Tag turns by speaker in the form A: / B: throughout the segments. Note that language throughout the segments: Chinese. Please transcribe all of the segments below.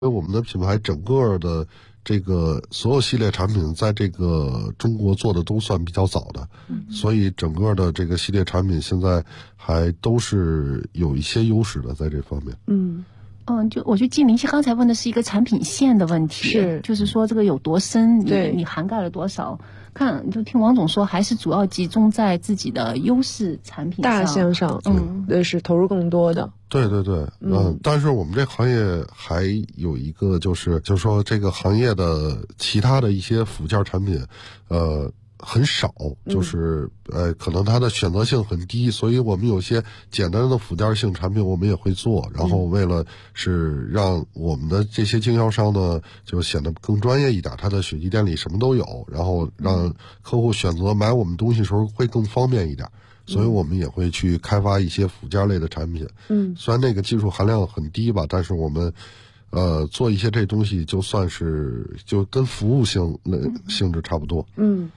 A: 因为我们的品牌整个的这个所有系列产品在这个中国做的都算比较早的，所以整个的这个系列产品现在还都是有一些优势的在这方面。
B: 就我觉得季明刚才问的是一个产品线的问题，就是说这个有多深，你涵盖了多少？就听王总说，还是主要集中在自己的优势产品上
C: 大项上，是投入更多的。
A: 对，但是我们这行业还有一个就是说这个行业的其他的一些附件产品，很少，就是可能它的选择性很低，所以我们有些简单的附件性产品我们也会做，然后为了是让我们的这些经销商呢就显得更专业一点，它的雪季店里什么都有，然后让客户选择买我们东西的时候会更方便一点，所以我们也会去开发一些附件类的产品。虽然那个技术含量很低吧，但是我们做一些这东西就算是就跟服务性质差不多。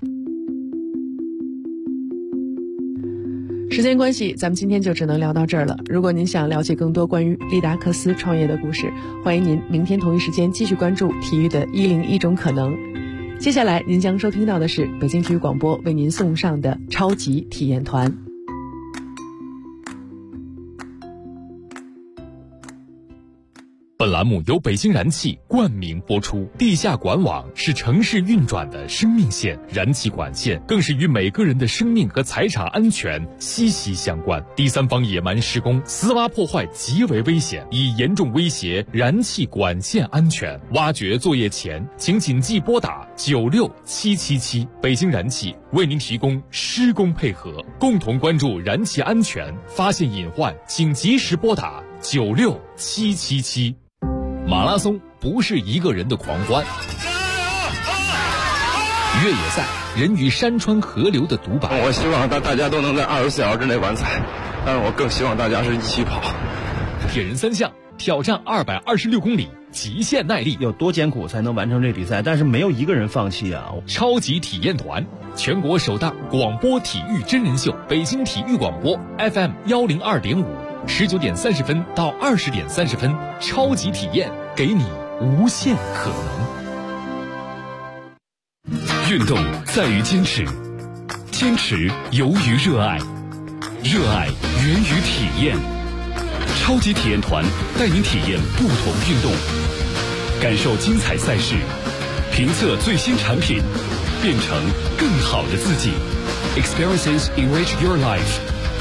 C: 时间关系，咱们今天就只能聊到这儿了。如果您想了解更多关于利达克斯创业的故事，欢迎您明天同一时间继续关注体育的101种可能。接下来您将收听到的是北京体育广播为您送上的超级体验团。
D: 本栏目由北京燃气冠名播出。地下管网是城市运转的生命线，燃气管线更是与每个人的生命和财产安全息息相关。第三方野蛮施工、私挖破坏极为危险，已严重威胁燃气管线安全。挖掘作业前，请谨记拨打96777。北京燃气为您提供施工配合，共同关注燃气安全，发现隐患请及时拨打96777。马拉松不是一个人的狂欢，越野赛人与山川河流的独白。
E: 我希望大家都能在24小时之内完赛，但是我更希望大家是一起跑。
D: 铁人三项挑战226公里，极限耐力，
F: 有多艰苦才能完成这比赛？但是没有一个人放弃啊！
D: 超级体验团，全国首档广播体育真人秀，北京体育广播 FM102.5，19点30分到20点30分，超级体验，给你无限可能。运动在于坚持，坚持由于热爱，热爱源于体验。超级体验团带您体验不同运动，感受精彩赛事，评测最新产品，变成更好的自己。Experiences enrich your life。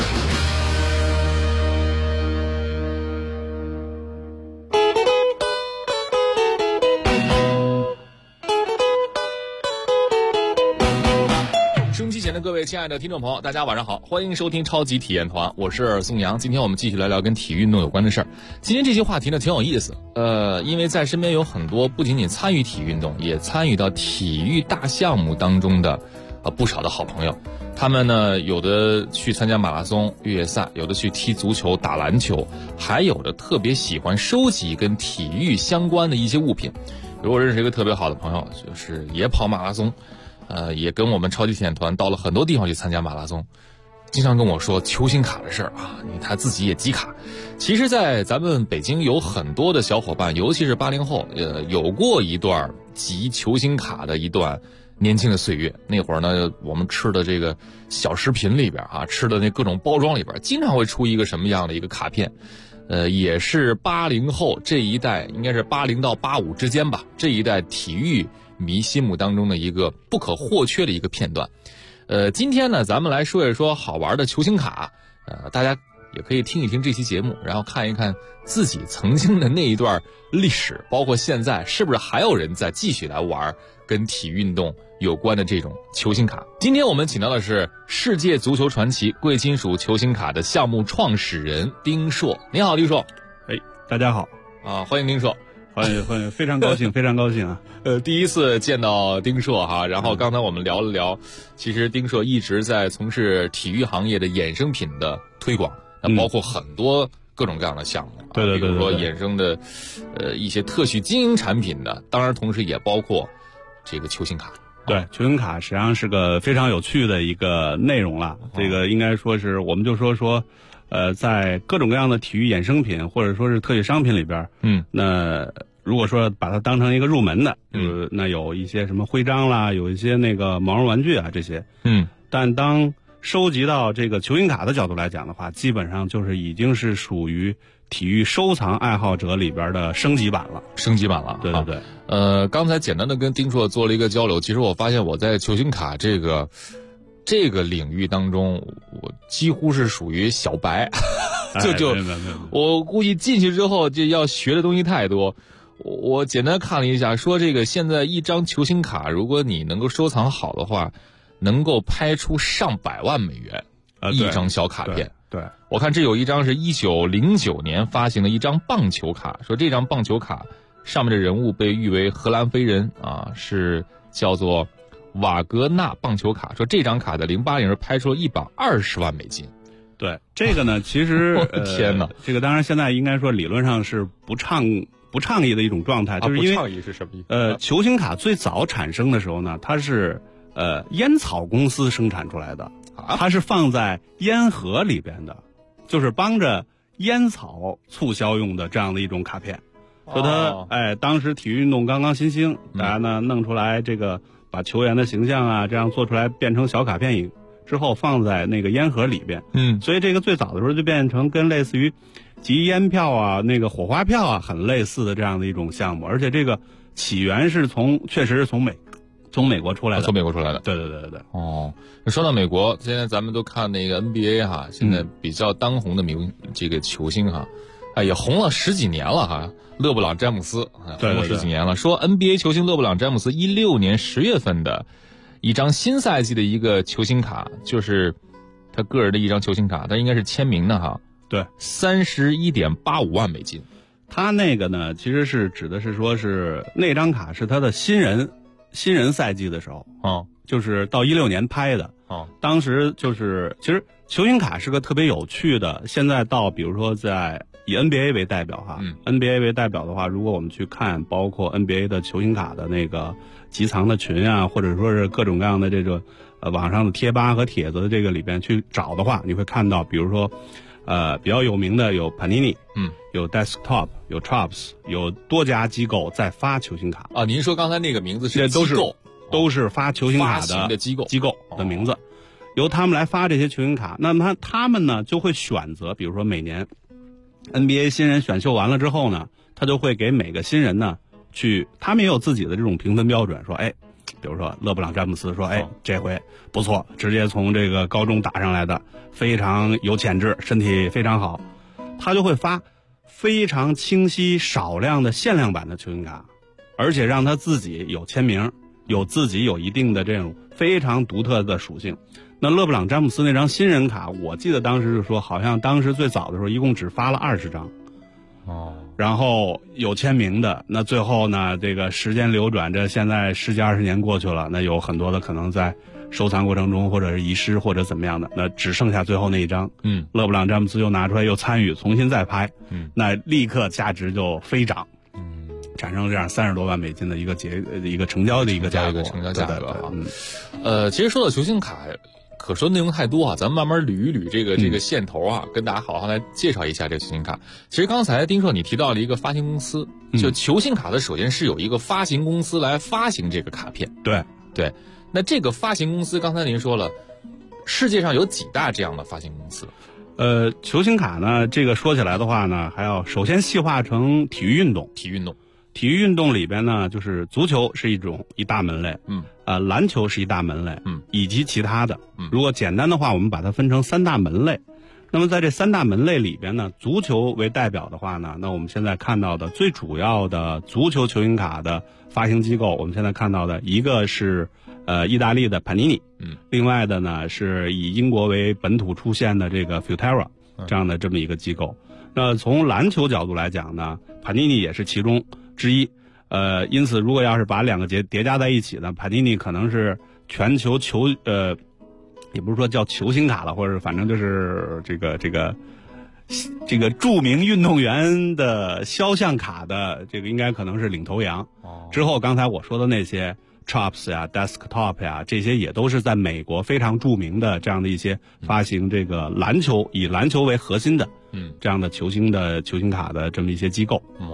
D: 收音机前的各位亲爱的听众朋友，大家晚上好，欢迎收听超级体验团，我是宋阳。今天我们继续来聊跟体育运动有关的事儿。今天这些话题呢挺有意思，因为在身边有很多不仅仅参与体育运动，也参与到体育大项目当中的不少的好朋友。他们呢有的去参加马拉松、越野赛，有的去踢足球、打篮球，还有的特别喜欢收集跟体育相关的一些物品。比如我认识一个特别好的朋友，就是也跑马拉松。也跟我们超级体验团到了很多地方去参加马拉松，经常跟我说球星卡的事儿啊，他自己也集卡。其实在咱们北京有很多的小伙伴，尤其是80后，有过一段集球星卡的一段年轻的岁月。那会儿呢，我们吃的这个小食品里边啊，吃的那各种包装里边，经常会出一个什么样的一个卡片，也是80后这一代，应该是80到85之间吧，这一代体育迷心目当中的一个不可或缺的一个片段。今天呢，咱们来说一说好玩的球星卡，大家也可以听一听这期节目，然后看一看自己曾经的那一段历史，包括现在是不是还有人在继续来玩跟体育运动有关的这种球星卡。今天我们请到的是世界足球传奇贵金属球星卡的项目创始人丁硕。你好，丁硕。
G: 大家好
D: 啊，欢迎丁硕。
G: 欢迎，非常高兴，非常高兴啊！
D: 第一次见到丁硕哈，然后刚才我们聊了聊，其实丁硕一直在从事体育行业的衍生品的推广，包括很多各种各样的项目，
G: 对，
D: 比如说衍生的一些特许经营产品的，当然同时也包括这个球星卡。
G: 对，球星卡实际上是个非常有趣的一个内容了。这个应该说是，我们就说。在各种各样的体育衍生品或者说是特许商品里边，那如果说把它当成一个入门的，那有一些什么徽章啦，有一些那个毛绒玩具啊这些，但当收集到这个球星卡的角度来讲的话，基本上就是已经是属于体育收藏爱好者里边的升级版了。
D: 对对对。刚才简单的跟丁硕做了一个交流，其实我发现我在球星卡这个领域当中，我几乎是属于小白，我估计进去之后就要学的东西太多。我简单看了一下，说这个现在一张球星卡，如果你能够收藏好的话，能够拍出上百万美元一张小卡片。
G: 对，
D: 我看这有一张是1909年发行的一张棒球卡，说这张棒球卡上面的人物被誉为荷兰飞人啊，是叫做瓦格纳棒球卡，说这张卡在08年拍出了120万美金。
G: 对，这个呢，其实
D: 天哪，
G: 这个当然现在应该说理论上是不倡议的一种状态，就是因为
D: 不倡议是什么意思？
G: 球星卡最早产生的时候呢，它是烟草公司生产出来的，它是放在烟盒里边的，就是帮着烟草促销用的这样的一种卡片。说它当时体育运动刚刚新兴，大家呢弄出来这个把球员的形象啊这样做出来变成小卡片之后放在那个烟盒里边，所以这个最早的时候就变成跟类似于集烟票啊那个火花票啊很类似的这样的一种项目，而且这个起源是确实是从美国出来的，
D: 从美国出来的。
G: 对对对对对。
D: 说到美国，现在咱们都看那个 NBA 哈，现在比较当红的这个球星哈，也红了十几年了哈，勒布朗詹姆斯红了十几年了。说 NBA 球星勒布朗詹姆斯16年10月份的一张新赛季的一个球星卡，就是他个人的一张球星卡，他应该是签名的哈。
G: 对
D: ，31.85万美金。
G: 他那个呢，其实是指的是说是那张卡是他的新人赛季的时候，就是到16年拍的。当时就是其实球星卡是个特别有趣的，现在到比如说以 NBA 为代表哈，NBA 为代表的话，如果我们去看包括 NBA 的球星卡的那个集藏的群啊，或者说是各种各样的这个网上的贴吧和帖子的这个里边去找的话，你会看到比如说比较有名的有 Panini，有 Desktop， 有 Chops， 有多家机构在发球星卡
D: 啊。您说刚才那个名字是机构，
G: 都是发球星卡
D: 的机构
G: 的名字，由他们来发这些球星卡。那么他们呢就会选择，比如说每年 NBA 新人选秀完了之后呢，他就会给每个新人呢他们也有自己的这种评分标准，说比如说勒布朗詹姆斯说这回不错，直接从这个高中打上来的，非常有潜质，身体非常好，他就会发非常清晰少量的限量版的球星卡，而且让他自己有签名，自己有一定的这种非常独特的属性。那勒布朗詹姆斯那张新人卡，我记得当时是说好像当时最早的时候一共只发了20张，然后有签名的。那最后呢，这个时间流转着，现在10几20年过去了，那有很多的可能在收藏过程中或者是遗失或者怎么样的，那只剩下最后那一张，勒布朗詹姆斯又拿出来又参与重新再拍，那立刻价值就飞涨，产生这样30多万美金的一个成交的一个价格，
D: 成交价格啊。其实说到球星卡，可说内容太多啊，咱们慢慢捋一捋这个线头啊，跟大家好好来介绍一下这个球星卡。其实刚才丁硕你提到了一个发行公司，就球星卡的首先是有一个发行公司来发行这个卡片。对，那这个发行公司刚才您说了，世界上有几大这样的发行公司？
G: 球星卡呢，这个说起来的话呢，还要首先细化成体育运动。体育运动里边呢，就是足球是一大门类，篮球是一大门类，以及其他的。如果简单的话，我们把它分成3大门类。那么在这3大门类里边呢，足球为代表的话呢，那我们现在看到的最主要的足球球星卡的发行机构，我们现在看到的一个是意大利的 Panini，另外的呢是以英国为本土出现的这个 Futera 这样的这么一个机构。那从篮球角度来讲呢，Panini也是其中之一。因此如果要是把2个叠加在一起呢，Panini可能是全球也不是说叫球星卡了，或者反正就是这个著名运动员的肖像卡的这个应该可能是领头羊。之后刚才我说的那些 Chops 呀 Desktop 呀，这些也都是在美国非常著名的这样的一些发行这个以篮球为核心的这样的球星卡的这么一些机构。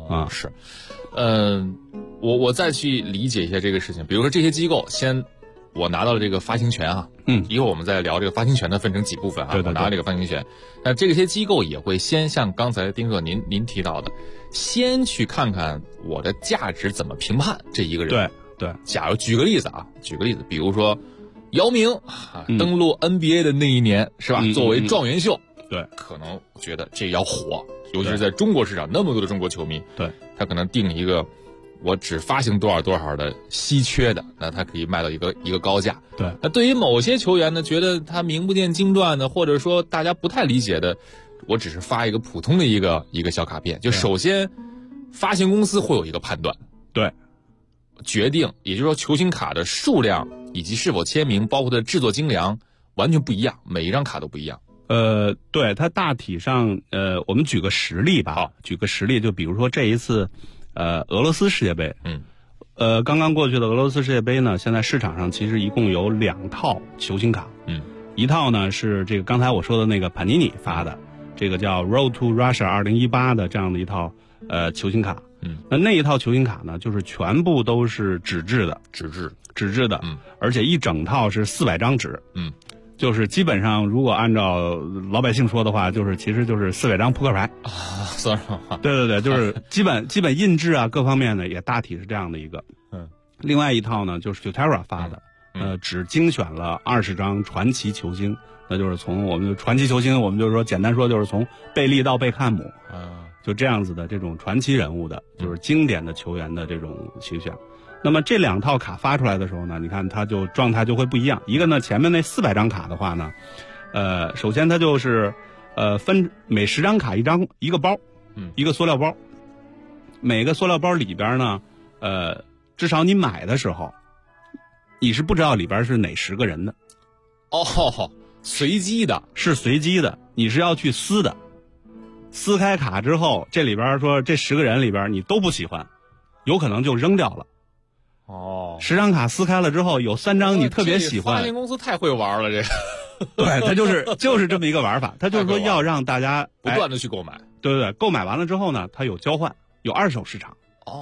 D: 啊，是，我再去理解一下这个事情。比如说这些机构，我拿到了这个发行权啊，一会儿我们再聊这个发行权的分成几部分啊。
G: 对，
D: 我拿到这个发行权，那这些机构也会先像刚才丁哥您提到的，先去看看我的价值怎么评判这一个人。
G: 对，
D: 假如举个例子，比如说姚明登陆 NBA 的那一年是吧？作为状元秀，
G: 对，
D: 可能觉得这要火，尤其是在中国市场那么多的中国球迷，
G: 对，
D: 他可能定一个我只发行多少的稀缺的，那他可以卖到一个高价。
G: 对，
D: 那对于某些球员呢，觉得他名不见经传的，或者说大家不太理解的，我只是发一个普通的一个小卡片。就首先，发行公司会有一个判断，
G: 对，
D: 决定，也就是说球星卡的数量以及是否签名，包括它的制作精良，完全不一样，每一张卡都不一样。
G: 对，它大体上，我们举个实例吧。
D: 好，
G: 举个实例，就比如说这一次，俄罗斯世界杯。刚刚过去的俄罗斯世界杯呢，现在市场上其实一共有2套球星卡。一套呢是这个刚才我说的那个潘尼尼发的，这个叫 Road to Russia 2018的这样的一套球星卡。那一套球星卡呢，就是全部都是纸质的，而且一整套是400张纸。就是基本上，如果按照老百姓说的话，其实就是400张扑克牌
D: 啊，算上话。
G: 对，就是基本印制啊，各方面呢也大体是这样的一个。另外一套呢就是 Futera 发的，只精选了20张传奇球星，那就是从我们传奇球星，我们就是说简单说就是从贝利到贝克汉姆就这样子的这种传奇人物的，就是经典的球员的这种形象。那么这2套卡发出来的时候呢，你看它就状态就会不一样。一个呢，前面那400张卡的话呢，首先它就是分每10张卡一个包，一个塑料包，每个塑料包里边呢，至少你买的时候，你是不知道里边是哪10个人的。
D: 随机的，
G: 是随机的，你是要去撕的。撕开卡之后，这里边说这10个人里边你都不喜欢，有可能就扔掉了。10张卡撕开了之后，有3张你特别喜欢。
D: 发行公司太会玩了，这个。
G: 对，它就是这么一个玩法，它就是说要让大家
D: 不断的去购买。
G: 对，购买完了之后呢，它有交换，有2手市场。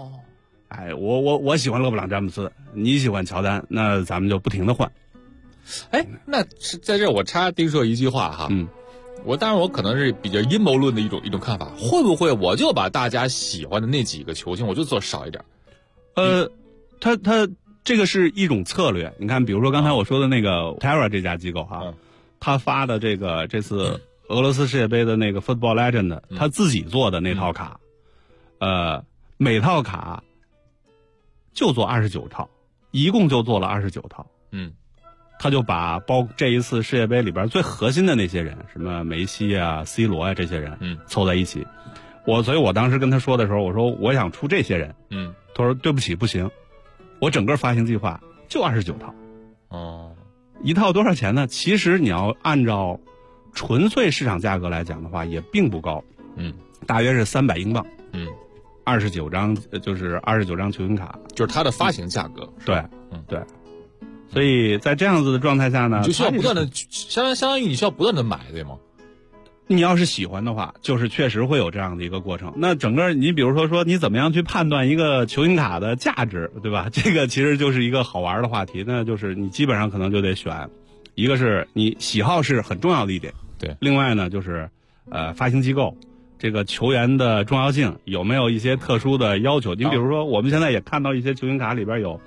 G: 我喜欢勒布朗詹姆斯，你喜欢乔丹，那咱们就不停的换。
D: 那是在这我插丁硕一句话哈。当然我可能是比较阴谋论的一种看法，会不会我就把大家喜欢的那几个球星我就做少一点？
G: 它这个是一种策略。你看，比如说刚才我说的那个 Terra 这家机构哈，他发的这次俄罗斯世界杯的那个 Football Legend，他自己做的那套卡，每套卡就做29套，一共就做了29套。他就把这一次世界杯里边最核心的那些人，什么梅西啊、C 罗啊这些人，凑在一起。所以我当时跟他说的时候，我说我想出这些人。他说对不起，不行。我整个发行计划就29套。一套多少钱呢？其实你要按照纯粹市场价格来讲的话，也并不高。大约是300英镑。29张，就是29张球星卡，
D: 就是它的发行价格。
G: 对，对。所以在这样子的状态下呢，
D: 就需要不断的，相当于你需要不断的买，对吗？
G: 你要是喜欢的话，就是确实会有这样的一个过程。那整个你比如说你怎么样去判断一个球星卡的价值，对吧？这个其实就是一个好玩的话题。那就是你基本上可能就得选，一个是你喜好是很重要的一点，
D: 对。
G: 另外呢，就是发行机构这个球员的重要性有没有一些特殊的要求？你比如说，我们现在也看到一些球星卡里边有，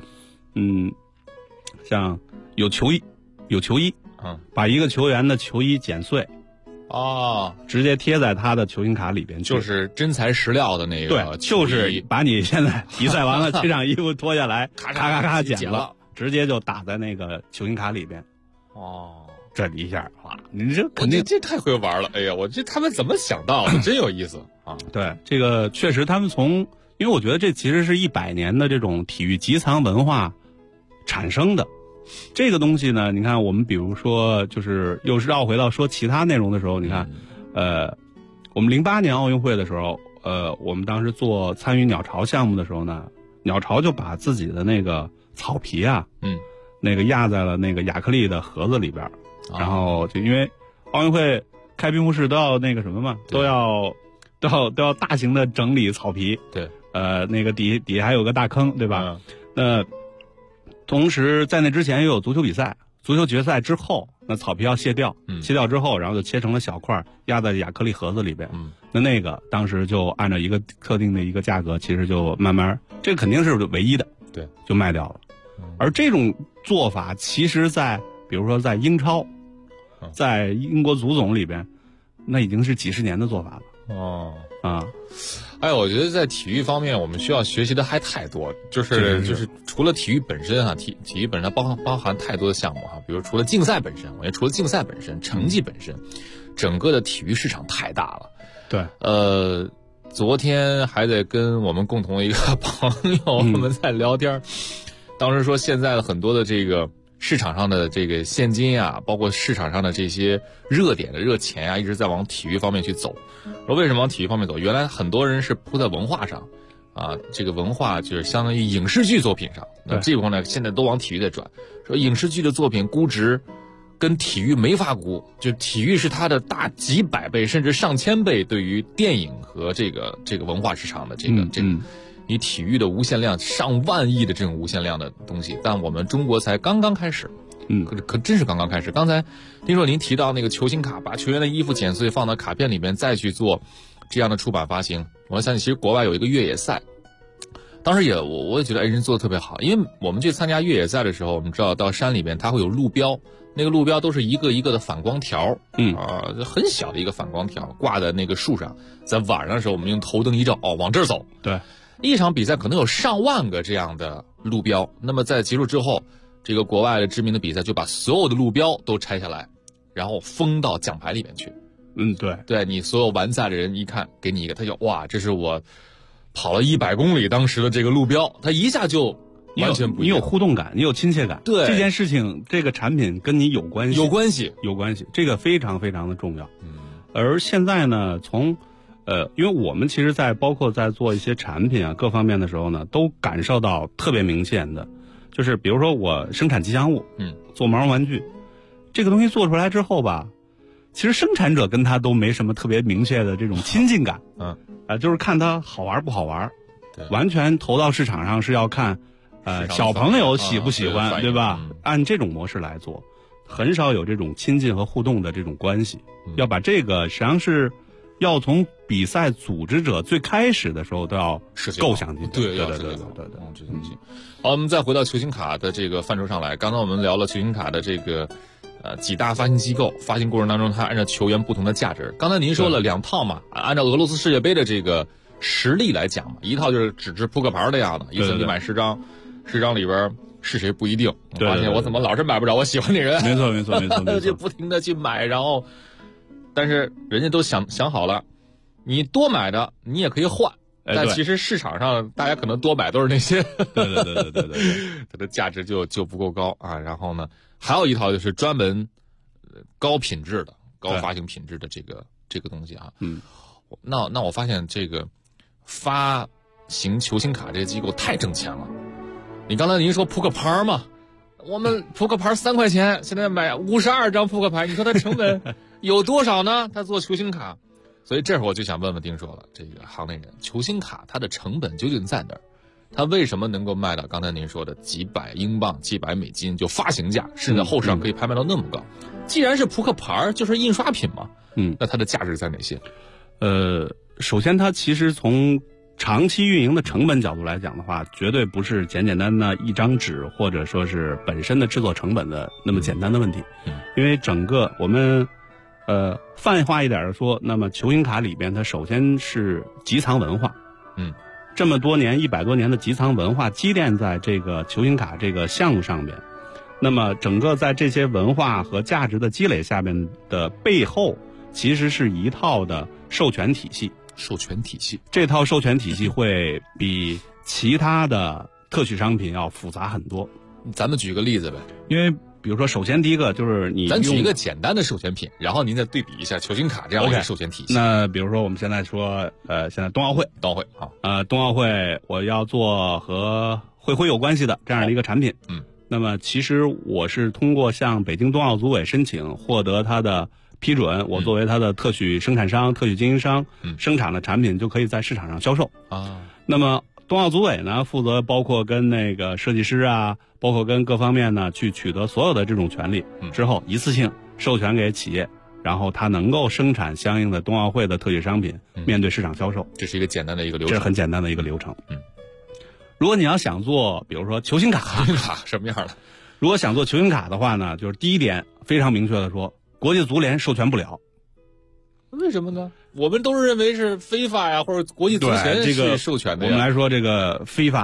G: 像有球衣，把一个球员的球衣剪碎。直接贴在他的球星卡里边去，
D: 就是真材实料的那个。
G: 对，就是把你现在比赛完了这场衣服脱下来，咔剪了，直接就打在那个球星卡里边。这一下哇，你这肯定
D: 这太会玩了！哎呀，他们怎么想到的？真有意思啊！
G: 对，这个确实他们因为我觉得这其实是100年的这种体育集藏文化产生的。这个东西呢，你看我们比如说就是又是绕回到说其他内容的时候，你看我们08年奥运会的时候，我们当时参与鸟巢项目的时候呢，鸟巢就把自己的那个草皮啊，那个压在了那个亚克力的盒子里边，然后就因为奥运会开闭幕式都要那个什么嘛，都要都要大型的整理草皮。
D: 对，
G: 那个底下还有个大坑，对吧？那同时在那之前又有足球比赛，足球决赛之后，那草皮要卸掉，卸掉之后，然后就切成了小块，压在亚克力盒子里边。那个当时就按照一个特定的一个价格，其实就慢慢，这个肯定是唯一的，
D: 对，
G: 就卖掉了。而这种做法，其实比如说在英超，在英国足总里边，那已经是几十年的做法了。
D: 我觉得在体育方面，我们需要学习的还太多，就是除了体育本身哈，体育本身包含太多的项目哈，比如除了竞赛本身，我觉得除了竞赛本身，成绩本身，整个的体育市场太大了。
G: 对，
D: 昨天还得跟我们共同的一个朋友我们在聊天，当时说现在的很多的这个市场上的这个现金啊，包括市场上的这些热点的热钱啊，一直在往体育方面去走。说为什么往体育方面走？原来很多人是扑在文化上啊，这个文化就是相当于影视剧作品上，那这个方面现在都往体育在转。说影视剧的作品估值跟体育没法估，就体育是它的大几百倍甚至上千倍对于电影和这个文化市场的这个你体育的无限量上万亿的这种无限量的东西，但我们中国才刚刚开始。可真是刚刚开始。刚才听说您提到那个球星卡，把球员的衣服剪碎放到卡片里面再去做这样的出版发行，我想起其实国外有一个越野赛，当时我也觉得人做的特别好，因为我们去参加越野赛的时候，我们知道到山里面它会有路标，那个路标都是一个一个的反光条，很小的一个反光条挂在那个树上，在晚上的时候我们用头灯一照，往这儿走。
G: 对，
D: 一场比赛可能有上万个这样的路标，那么在结束之后，这个国外的知名的比赛就把所有的路标都拆下来，然后封到奖牌里面去。对，你所有完赛的人一看，给你一个，他就哇，这是我跑了100公里当时的这个路标，他一下就完全不一样。
G: 你有互动感，你有亲切感。
D: 对，
G: 这件事情，这个产品跟你有关系，有关系，这个非常非常的重要。而现在呢，因为我们其实包括在做一些产品啊各方面的时候呢，都感受到特别明显的。就是比如说我生产吉祥物，做毛绒玩具，这个东西做出来之后吧，其实生产者跟他都没什么特别明确的这种亲近感，就是看它好玩不好玩，完全投到市场上是要看，小朋友喜不喜欢，对吧？按这种模式来做，很少有这种亲近和互动的这种关系。要把这个实际上是要从比赛组织者最开始的时候都要构想进去，对，
D: 这东西。好，我们再回到球星卡的这个范畴上来。刚才我们聊了球星卡的这个几大发行机构，发行过程当中它按照球员不同的价值。刚才您说了2套嘛，按照俄罗斯世界杯的这个实力来讲嘛，一套就是纸质扑克牌的样子，一次你买10张，10张里边是谁不一定。我发现我怎么老是买不着我喜欢的人？
G: 没错，
D: 就不停的去买，然后，但是人家都想好了，你多买的你也可以换。但其实市场上大家可能多买都是那些，
G: 对，
D: 它的价值就不够高啊。然后呢，还有一套就是专门高品质的、高发行品质的这个东西啊。那我发现这个发行球星卡这些机构太挣钱了。你刚才您说扑克牌嘛，我们扑克牌3块钱，现在买52张扑克牌，你说它成本有多少呢？他做球星卡。所以这会儿我就想问问丁说了，这个行内人，球星卡它的成本究竟在哪儿？它为什么能够卖到刚才您说的几百英镑、几百美金就发行价，甚至后市场可以拍卖到那么高？既然是扑克牌，就是印刷品嘛，那它的价值在哪些？
G: 首先它其实从长期运营的成本角度来讲的话，绝对不是简简单单一张纸或者说是本身的制作成本的那么简单的问题，因为整个我们。泛化一点的说，那么球星卡里边它首先是集藏文化，这么多年100多年的集藏文化积淀在这个球星卡这个项目上边，那么整个在这些文化和价值的积累下面的背后，其实是一套的授权体系。这套授权体系会比其他的特许商品要复杂很多。
D: 咱们举个例子呗，
G: 因为比如说，首先第一个就是
D: 咱举一个简单的授权品，然后您再对比一下球星卡这样一个授权体系。
G: 那比如说我们现在说，现在冬奥会好，冬奥会我要做和会徽有关系的这样的一个产品，那么其实我是通过向北京冬奥组委申请，获得它的批准，我作为它的特许生产商、特许经营商，生产的产品就可以在市场上销售啊。那么冬奥组委呢，负责包括跟那个设计师啊，包括跟各方面呢去取得所有的这种权利，之后一次性授权给企业，然后它能够生产相应的冬奥会的特许商品，面对市场销售。
D: 这是一个简单的一个流程，
G: 这是很简单的一个流程。如果你要想做，比如说球星卡，
D: 什么样的？
G: 如果想做球星卡的话呢，就是第一点非常明确的说，国际足联授权不了。
D: 为什么呢？我们都是认为是FIFA呀，或者国际足协是授权的呀。
G: 我们来说这个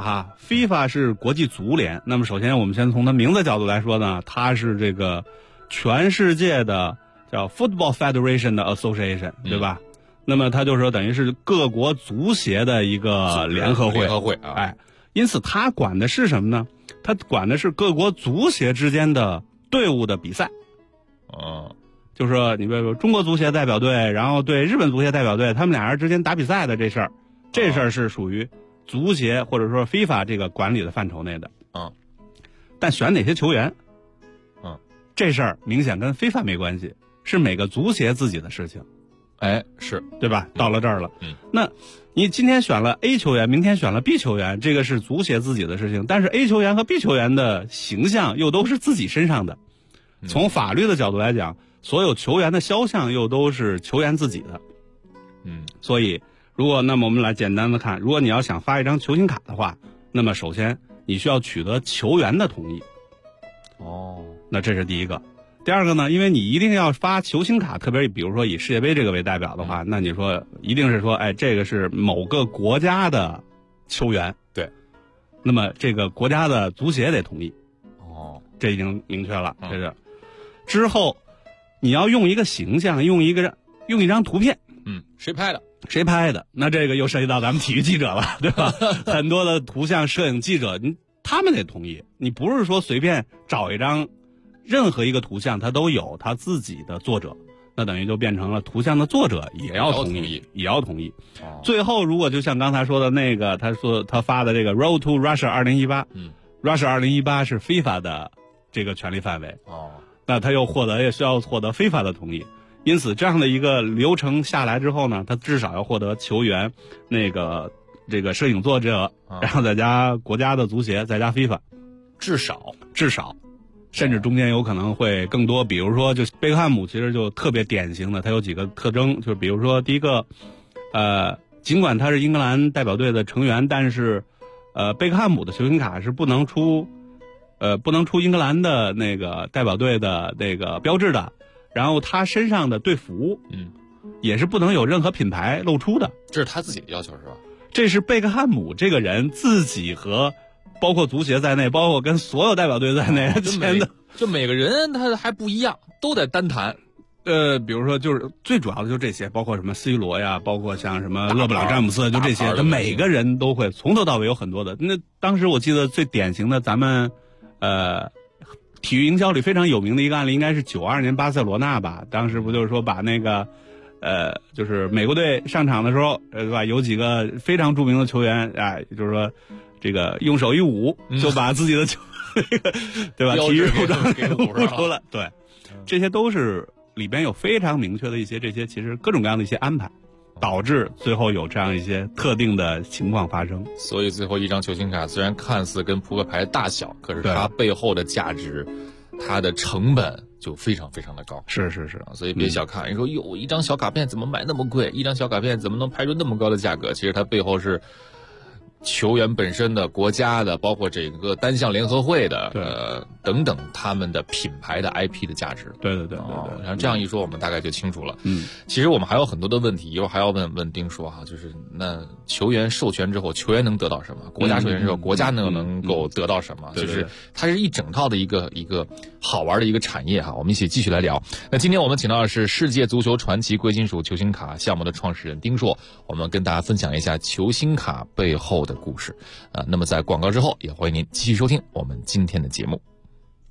G: FIFA 是国际足联。那么首先我们先从它名字角度来说呢，它是这个全世界的叫 Football Federation 的 Association， 对吧？那么它就是说等于是各国足协的一个联合会啊。因此它管的是什么呢？它管的是各国足协之间的队伍的比赛。就是说，你比如说中国足协代表队，然后对日本足协代表队，他们俩人之间打比赛的这事儿，是属于足协或者说 FIFA 这个管理的范畴内的。但选哪些球员，这事儿明显跟 FIFA 没关系，是每个足协自己的事情。
D: 是
G: 对吧？到了这儿了，那你今天选了 A 球员，明天选了 B 球员，这个是足协自己的事情。但是 A 球员和 B 球员的形象又都是自己身上的。从法律的角度来讲，所有球员的肖像又都是球员自己的。所以那么我们来简单的看，如果你要想发一张球星卡的话，那么首先你需要取得球员的同意。那这是第一个。第二个呢，因为你一定要发球星卡，特别比如说以世界杯这个为代表的话，那你说一定是说，这个是某个国家的球员，
D: 对，
G: 那么这个国家的足协得同意。这已经明确了，这是。之后你要用一个形象，用一张图片，
D: 谁拍的？那这个又涉及到咱们体育记者了，对吧？很多的图像摄影记者，他们得同意。你不是说随便找一张。任何一个图像它都有他自己的作者，那等于就变成了图像的作者也要同意。最后如果就像刚才说的那个，他说他发的这个 Road to Russia 2018，Russia 2018是 FIFA 的这个权利范围。那他也需要获得 FIFA 的同意。因此这样的一个流程下来之后呢，他至少要获得球员这个摄影作者，然后再加国家的足协，再加 FIFA， 至少。甚至中间有可能会更多，比如说就贝克汉姆其实就特别典型的，他有几个特征，就是比如说第一个，尽管他是英格兰代表队的成员，但是贝克汉姆的球星卡是不能出英格兰的那个代表队的那个标志的，然后他身上的队服，也是不能有任何品牌露出的， 这是他自己的要求是吧？
G: 这是贝克汉姆这个人自己和。包括足协在内，包括跟所有代表队在内签的，
D: 就每个人他还不一样，都得单谈。
G: 比如说就是最主要的就这些，包括什么 C 罗呀，包括像什么勒布朗詹姆斯，就这些，他每个人都会从头到尾有很多的。那当时我记得最典型的，咱们体育营销里非常有名的一个案例，应该是92年巴塞罗那吧？当时不就是说把那个就是美国队上场的时候，对吧？有几个非常著名的球员，就是说。这个用手一捂就把自己的球，对吧？体育服装给捂出了。对，这些都是里边有非常明确的一些这些其实各种各样的一些安排，导致最后有这样一些特定的情况发生。
D: 所以最后一张球星卡虽然看似跟扑克牌大小，可是它背后的价值，它的成本就非常非常的高。
G: 是，
D: 所以别小看，你说哟，一张小卡片怎么买那么贵？一张小卡片怎么能拍出那么高的价格？其实它背后是。球员本身的、国家的，包括这个单项联合会的，等等，他们的品牌的 IP 的价值。
G: 对。
D: 然后这样一说，我们大概就清楚了。其实我们还有很多的问题，一会儿还要问丁说哈，就是那球员授权之后，球员能得到什么？国家授权之后，国家能够得到什么？就是它是一整套的一个好玩的一个产业哈。我们一起继续来聊。那今天我们请到的是世界足球传奇贵金属球星卡项目的创始人丁硕，我们跟大家分享一下球星卡背后的故事那么在广告之后，也欢迎您继续收听我们今天的节目。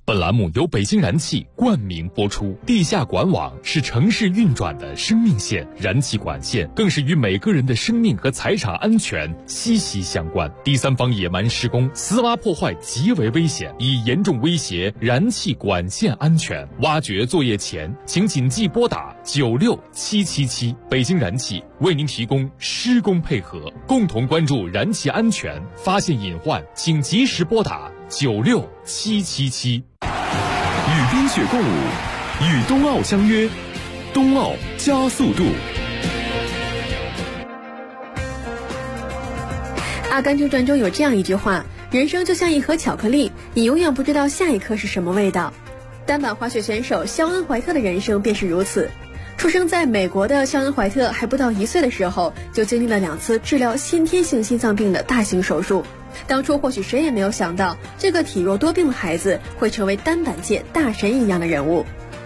D: 本栏目由北京燃气冠名播出。地下管网是城市运转的生命线，燃气管线更是与每个人的生命和财产安全息息相关。第三方野蛮施工、私挖破坏极为危险，已严重威胁燃气管线安全。挖掘作业前，请谨记拨打96777。北京燃气为您提供施工配合，共同关注燃气安全，发现隐患请及时拨打96777。
H: 与冰雪共舞，与冬奥相约，冬奥加速度。
I: 阿甘正传中有这样一句话：人生就像一盒巧克力，你永远不知道下一颗是什么味道。单板滑雪选手肖恩·怀特的人生便是如此。出生在美国的肖恩·怀特还不到1岁的时候，就经历了2次治疗先天性心脏病的大型手术。当初或许谁也没有想到，这个体弱多病的孩子会成为单板界大神一样的人物。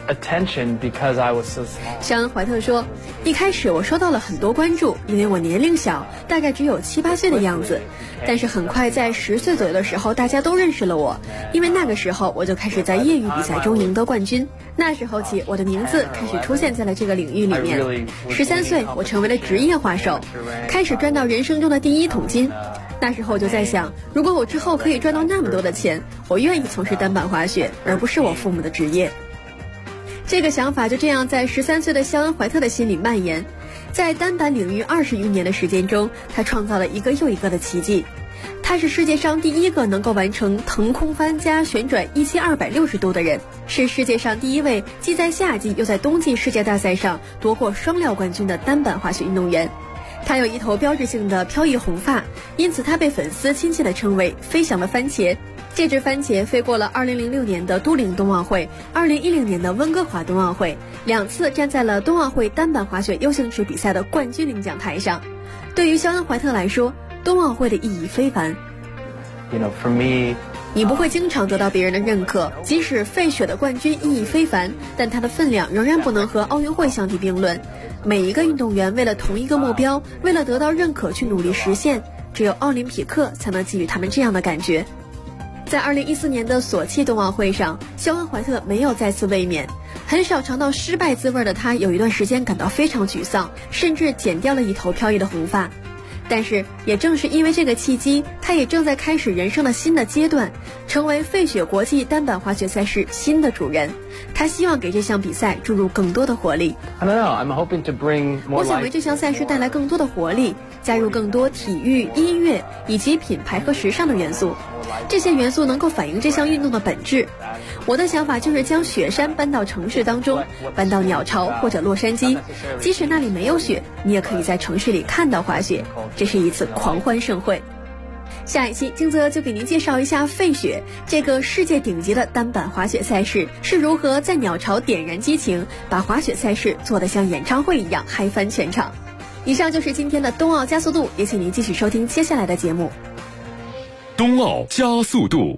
I: 肖恩·怀特说，一开始我收到了很多关注，因为我年龄小，大概只有7、8岁的样子。但是很快在10岁左右的时候，大家都认识了我，因为那个时候我就开始在业余比赛中赢得冠军。那时候起，我的名字开始出现在了这个领域里面。13岁，我成为了职业滑手，开始赚到人生中的第1桶金。那时候我就在想，如果我之后可以赚到那么多的钱，我愿意从事单板滑雪，而不是我父母的职业。这个想法就这样在13岁的肖恩·怀特的心里蔓延。在单板领域20余年的时间中，他创造了一个又一个的奇迹。他是世界上第1个能够完成腾空翻加旋转1260度的人，是世界上第1位既在夏季又在冬季世界大赛上夺过双料冠军的单板滑雪运动员。他有一头标志性的飘逸红发，因此他被粉丝亲切地称为飞翔的番茄。这只番茄飞过了2006年的都灵冬奥会、2010年的温哥华冬奥会，2次站在了冬奥会单板滑雪 U 型池比赛的冠军领奖台上。对于肖恩·怀特来说，冬奥会的意义非凡。你不会经常得到别人的认可，即使费雪的冠军意义非凡，但它的分量仍然不能和奥运会相提并论。每一个运动员为了同一个目标，为了得到认可去努力实现，只有奥林匹克才能给予他们这样的感觉。在2014年的索契冬奥会上，肖恩·怀特没有再次卫冕。很少尝到失败滋味的他，有一段时间感到非常沮丧，甚至剪掉了一头飘逸的红发。但是也正是因为这个契机，他也正在开始人生的新的阶段，成为费雪国际单板滑雪赛事新的主人。他希望给这项比赛注入更多的活力。我想为这项赛事带来更多的活力，加入更多体育、音乐以及品牌和时尚的元素。这些元素能够反映这项运动的本质。我的想法就是将雪山搬到城市当中，搬到鸟巢或者洛杉矶，即使那里没有雪，你也可以在城市里看到滑雪。这是一次狂欢盛会。下一期金泽就给您介绍一下费雪这个世界顶级的单板滑雪赛事是如何在鸟巢点燃激情，把滑雪赛事做得像演唱会一样嗨翻全场。以上就是今天的冬奥加速度，也请您继续收听接下来的节目。
H: 冬奥加速度。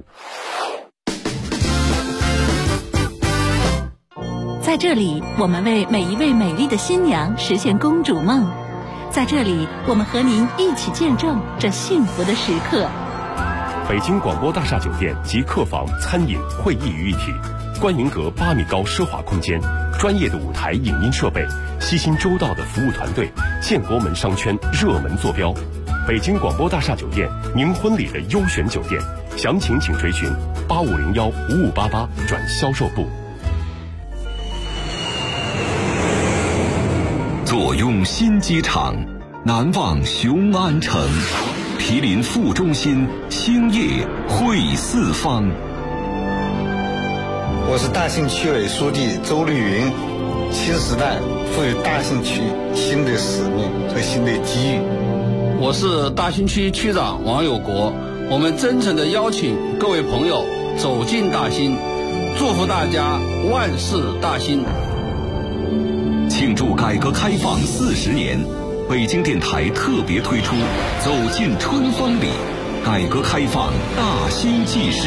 J: 在这里，我们为每一位美丽的新娘实现公主梦。在这里，我们和您一起见证这幸福的时刻。
H: 北京广播大厦酒店集客房、餐饮、会议于一体，观云阁8米高奢华空间，专业的舞台影音设备，悉心周到的服务团队，建国门商圈热门坐标。北京广播大厦酒店，您婚礼的优选酒店，详情请垂询8501-5588转销售部。
K: 坐拥新机场，难忘雄安城，毗邻副中心，兴业汇四方。
L: 我是大兴区委书记周绿云。新时代赋予大兴区新的使命和新的机遇。
M: 我是大兴区区长王有国。我们真诚地邀请各位朋友走进大兴，祝福大家万事大兴。
K: 庆祝改革开放40年，北京电台特别推出《走进春风里》，改革开放大兴纪事。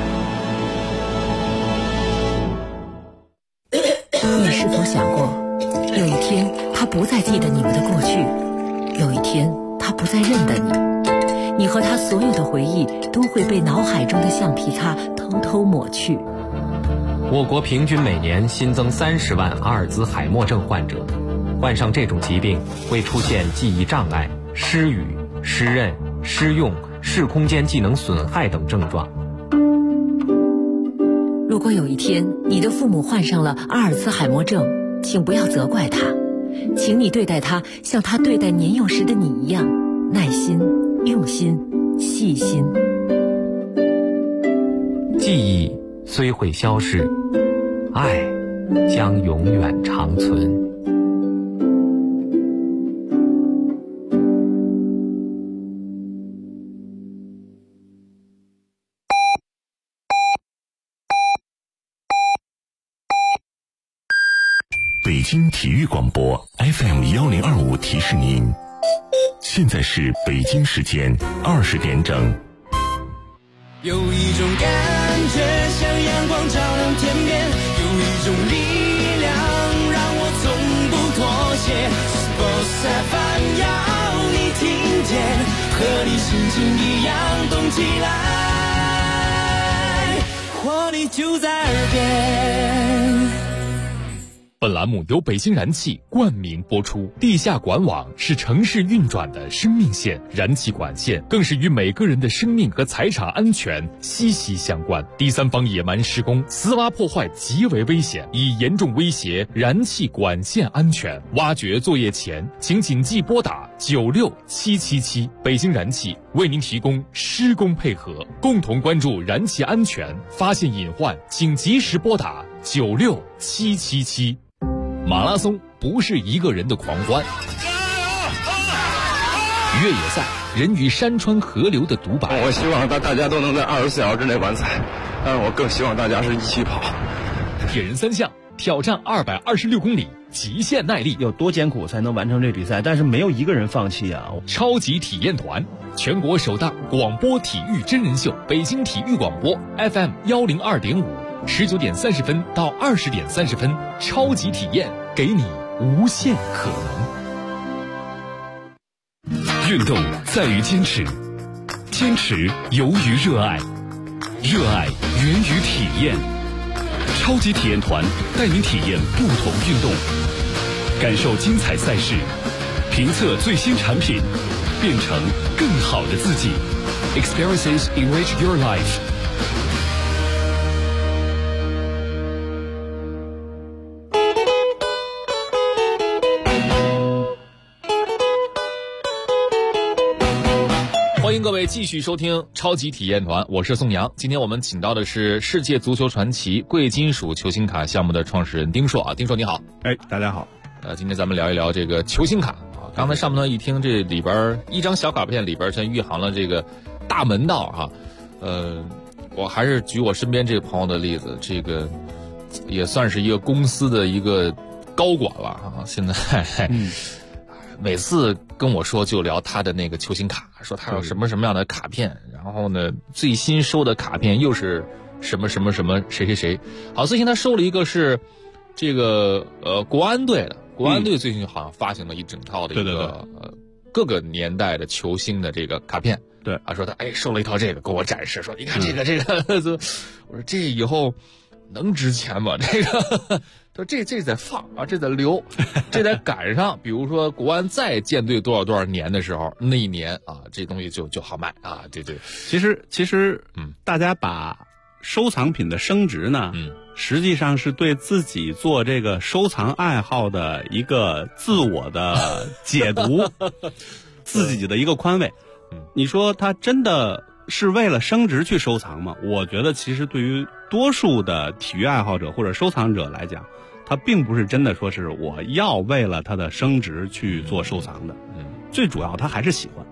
N: 你是否想过，有一天他不再记得你们的过去，有一天他不再认得你，你和他所有的回忆都会被脑海中的橡皮擦偷偷抹去。
O: 我国平均每年新增30万阿尔兹海默症患者，患上这种疾病会出现记忆障碍、失语、失认、失用、视空间技能损害等症状。
N: 如果有一天你的父母患上了阿尔兹海默症，请不要责怪他，请你对待他像他对待年幼时的你一样，耐心、用心、细心。
O: 记忆虽会消逝，爱将永远长存。
H: 北京体育广播 FM1025提示您，现在是北京时间20点整。
P: 有一种感觉像阳光照亮天边，有一种力量让我从不妥协。Sports FM 要你听见，和你心情一样动起来，活力就在耳边。
D: 本栏目由北京燃气冠名播出。地下管网是城市运转的生命线，燃气管线更是与每个人的生命和财产安全息息相关。第三方野蛮施工、私挖破坏极为危险，已严重威胁燃气管线安全。挖掘作业前，请谨记拨打96777。北京燃气为您提供施工配合，共同关注燃气安全，发现隐患请及时拨打96777。马拉松不是一个人的狂欢，越野赛人与山川河流的独白。
E: 我希望大家都能在24小时之内完赛，但是我更希望大家是一起跑。
D: 铁人三项挑战226公里，极限耐力，
F: 有多艰苦才能完成这比赛？但是没有一个人放弃啊！
D: 超级体验团，全国首档广播体育真人秀，北京体育广播 FM102.5，19点30分到20点30分，超级体验，给你无限可
H: 能。运动在于坚持，坚持由于热爱，热爱源于体验。超级体验团带您体验不同运动，感受精彩赛事，评测最新产品，变成更好的自己。Experiences enrich your life。
D: 欢迎各位继续收听超级体验团，我是宋阳。今天我们请到的是世界足球传奇贵金属球星卡项目的创始人丁硕啊，丁硕你好。
G: 大家好。
D: 今天咱们聊一聊这个球星卡啊。刚才上半段一听，这里边一张小卡片里边全蕴含了这个大门道啊。我还是举我身边这个朋友的例子，这个也算是一个公司的一个高管了啊。现在每次跟我说就聊他的那个球星卡，说他有什么什么样的卡片，然后呢最新收的卡片又是什么什么什么谁谁谁。好，最近他收了一个是这个国安队的，国安队最近好像发行了一整套的一个各个年代的球星的这个卡片。
G: 对
D: 啊，说他收了一套这个给我展示，说你看这个我说这以后能值钱吗？这个他说这得放啊，这得留，这得赶上。比如说国安再建队多少年的时候，那一年啊，这东西就好卖啊。对，
G: 其实大家把收藏品的升值呢，实际上是对自己做这个收藏爱好的一个自我的解读，自己的一个宽慰。你说他真的是为了升值去收藏吗？我觉得其实对于多数的体育爱好者或者收藏者来讲，他并不是真的说是我要为了它的升值去做收藏的。最主要他还是喜欢。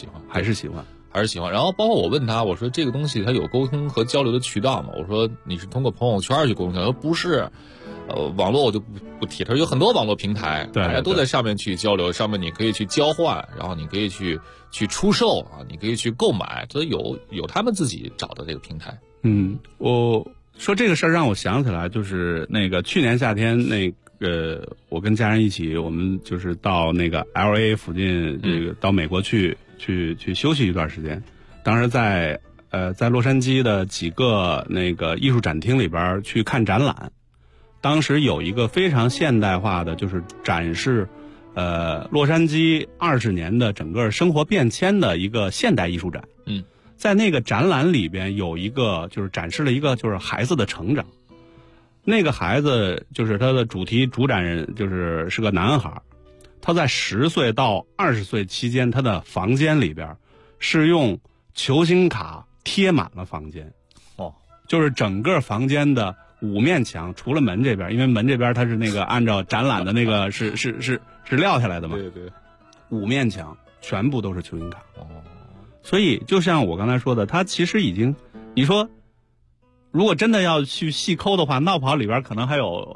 D: 然后包括我问他，我说这个东西它有沟通和交流的渠道吗？我说你是通过朋友圈去沟通，他说不是。网络我就不提，他说有很多网络平台，大家都在上面去交流，上面你可以去交换，然后你可以去出售啊，你可以去购买，所以有他们自己找的这个平台。
G: 我说这个事儿让我想起来，就是那个去年夏天我跟家人一起，我们就是到那个 LA 附近，这个到美国去休息一段时间。当时在在洛杉矶的几个那个艺术展厅里边去看展览，当时有一个非常现代化的，就是展示洛杉矶20年的整个生活变迁的一个现代艺术展。在那个展览里边有一个就是展示了一个就是孩子的成长。那个孩子就是他的主展人是个男孩，他在10岁到20岁期间，他的房间里边是用球星卡贴满了房间。就是整个房间的5面墙，除了门这边，因为门这边它是那个按照展览的那个是撂下来的嘛。
D: 对对
G: ，5面墙全部都是球星卡。所以就像我刚才说的，他其实已经，你说如果真的要去细抠的话，闹跑里边可能还有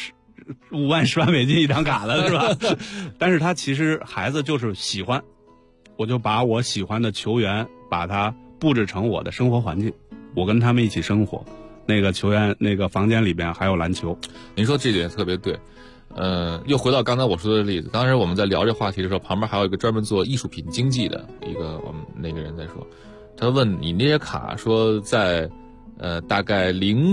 G: 5万10万美金一张卡的是吧？但是他其实孩子就是喜欢，我就把我喜欢的球员把它布置成我的生活环境，我跟他们一起生活。那个球员那个房间里边还有篮球。
D: 您说这点特别对。又回到刚才我说的例子，当时我们在聊这话题的时候，旁边还有一个专门做艺术品经济的一个我们那个人在说，他问你那些卡说在大概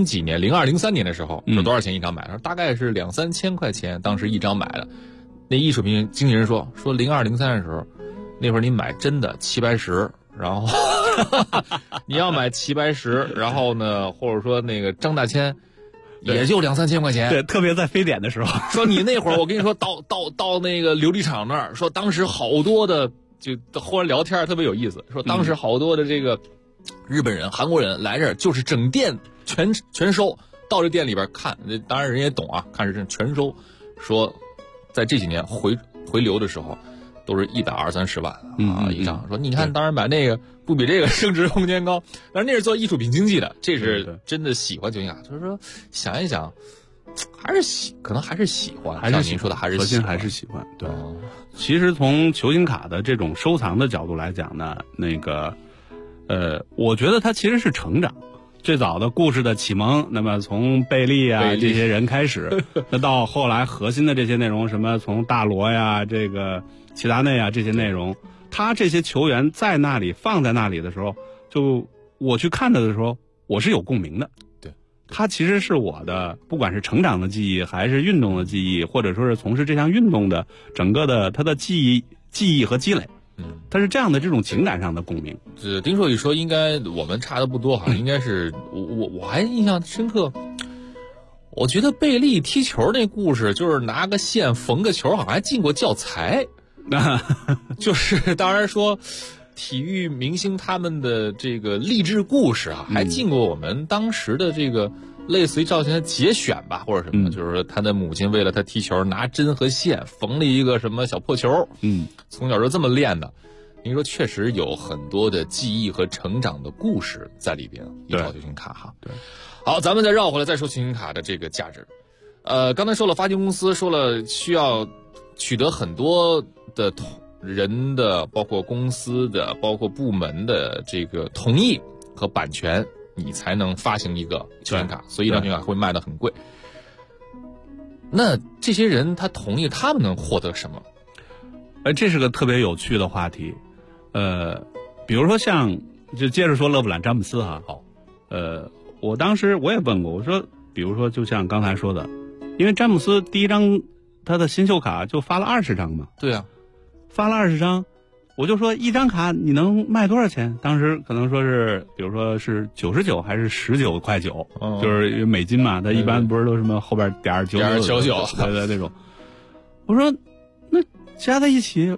D: 02、03年的时候是多少钱一张买？说大概是2、3千块钱，当时一张买的。那艺术品经纪人说02、03的时候，那会儿你买真的710，然后你要买710，然后呢，或者说那个张大千。也就2、3千块钱，
G: 对，特别在非典的时候。
D: 说你那会儿，我跟你说，到那个琉璃厂那儿，说当时好多的，就后来聊天特别有意思，说当时好多的这个日本人、韩国人来这儿，就是整店全收，到这店里边看，当然人也懂啊，看是全收。说在这几年回流的时候，都是120、130万啊一张。说你看，当然买那个不比这个升值空间高，但是那是做艺术品经济的，这是真的喜欢球星卡。就是说想一想，可能还是喜欢，像您说的还是
G: 核心还是喜欢。对，其实从球星卡的这种收藏的角度来讲呢，那个我觉得它其实是成长。最早的故事的启蒙，那么从贝利啊这些人开始，那到后来核心的这些内容，什么从大罗呀、这个齐达内啊这些内容，他这些球员在那里放在那里的时候，就我去看他的时候，我是有共鸣的。
D: 对，
G: 他其实是我的，不管是成长的记忆，还是运动的记忆，或者说是从事这项运动的整个的他的记忆和积累。它是这样的这种情感上的共鸣。
D: 丁硕一说，应该我们差的不多哈，应该是我还印象深刻。我觉得贝利踢球那故事，就是拿个线缝个球，好像还进过教材。就是当然说，体育明星他们的这个励志故事啊，还进过我们当时的这个类似于赵先生节选吧，或者什么，就是说他的母亲为了他踢球，拿针和线缝了一个什么小破球，从小就这么练的。您说确实有很多的记忆和成长的故事在里边，一套球星卡哈。
G: 对，
D: 好，咱们再绕回来再说球星卡的这个价值。刚才说了发行公司，说了需要取得很多的人的，包括公司的，包括部门的这个同意和版权，你才能发行一个球星卡，所以一张球星卡会卖得很贵。那这些人他同意，他们能获得什么？
G: 这是个特别有趣的话题。比如说就接着说勒布朗詹姆斯哈。
D: 好，
G: 我当时我也问过，我说，比如说就像刚才说的，因为詹姆斯第一张他的新秀卡就发了20张嘛。
D: 对啊，
G: 发了20张，我就说一张卡你能卖多少钱？当时可能说是，比如说是99还是19.9块，就是美金嘛，他一般不是都什么后边点
D: 99，
G: 对那种。我说那加在一起